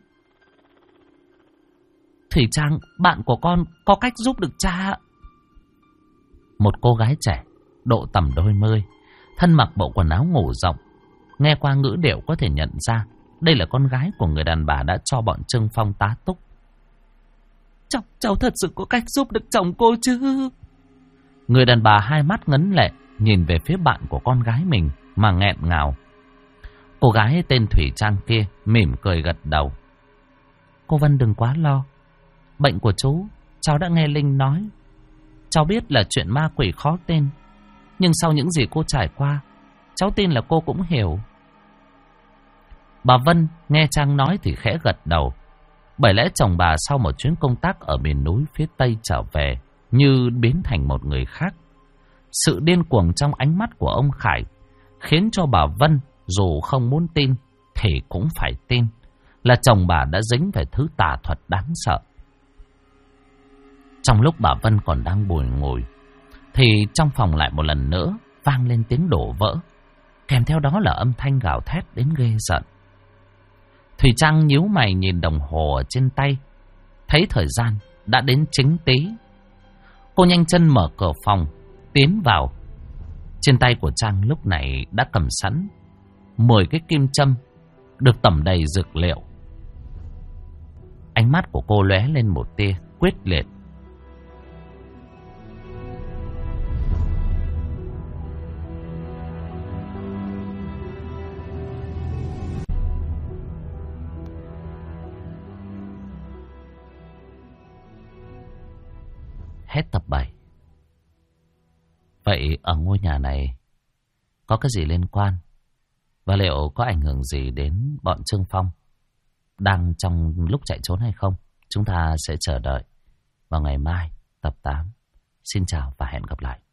Thủy Trang, bạn của con có cách giúp được cha. Một cô gái trẻ, độ tầm đôi mươi, thân mặc bộ quần áo ngủ rộng. Nghe qua ngữ điệu có thể nhận ra đây là con gái của người đàn bà đã cho bọn Trương Phong tá túc. Cháu thật sự có cách giúp được chồng cô chứ? Người đàn bà 2 mắt ngấn lệ nhìn về phía bạn của con gái mình mà nghẹn ngào. Cô gái tên Thủy Trang kia mỉm cười gật đầu. Cô Vân đừng quá lo. Bệnh của chú, cháu đã nghe Linh nói. Cháu biết là chuyện ma quỷ khó tin, nhưng sau những gì cô trải qua, cháu tin là cô cũng hiểu. Bà Vân nghe Trang nói thì khẽ gật đầu. Bởi lẽ chồng bà sau một chuyến công tác ở miền núi phía Tây trở về như biến thành một người khác. Sự điên cuồng trong ánh mắt của ông Khải khiến cho bà Vân dù không muốn tin thì cũng phải tin là chồng bà đã dính phải thứ tà thuật đáng sợ. Trong lúc bà Vân còn đang bùi ngùi thì trong phòng lại một lần nữa vang lên tiếng đổ vỡ, kèm theo đó là âm thanh gào thét đến ghê giận. Thủy Trang nhíu mày nhìn đồng hồ ở trên tay, thấy thời gian đã đến chính tí. Cô nhanh chân mở cửa phòng tiến vào. Trên tay của Trang lúc này đã cầm sẵn 10 cái kim châm được tẩm đầy dược liệu. Ánh mắt của cô lóe lên một tia quyết liệt. Hết tập 7. Vậy ở ngôi nhà này có cái gì liên quan? Và liệu có ảnh hưởng gì đến bọn Trương Phong đang trong lúc chạy trốn hay không? Chúng ta sẽ chờ đợi vào ngày mai tập 8. Xin chào và hẹn gặp lại.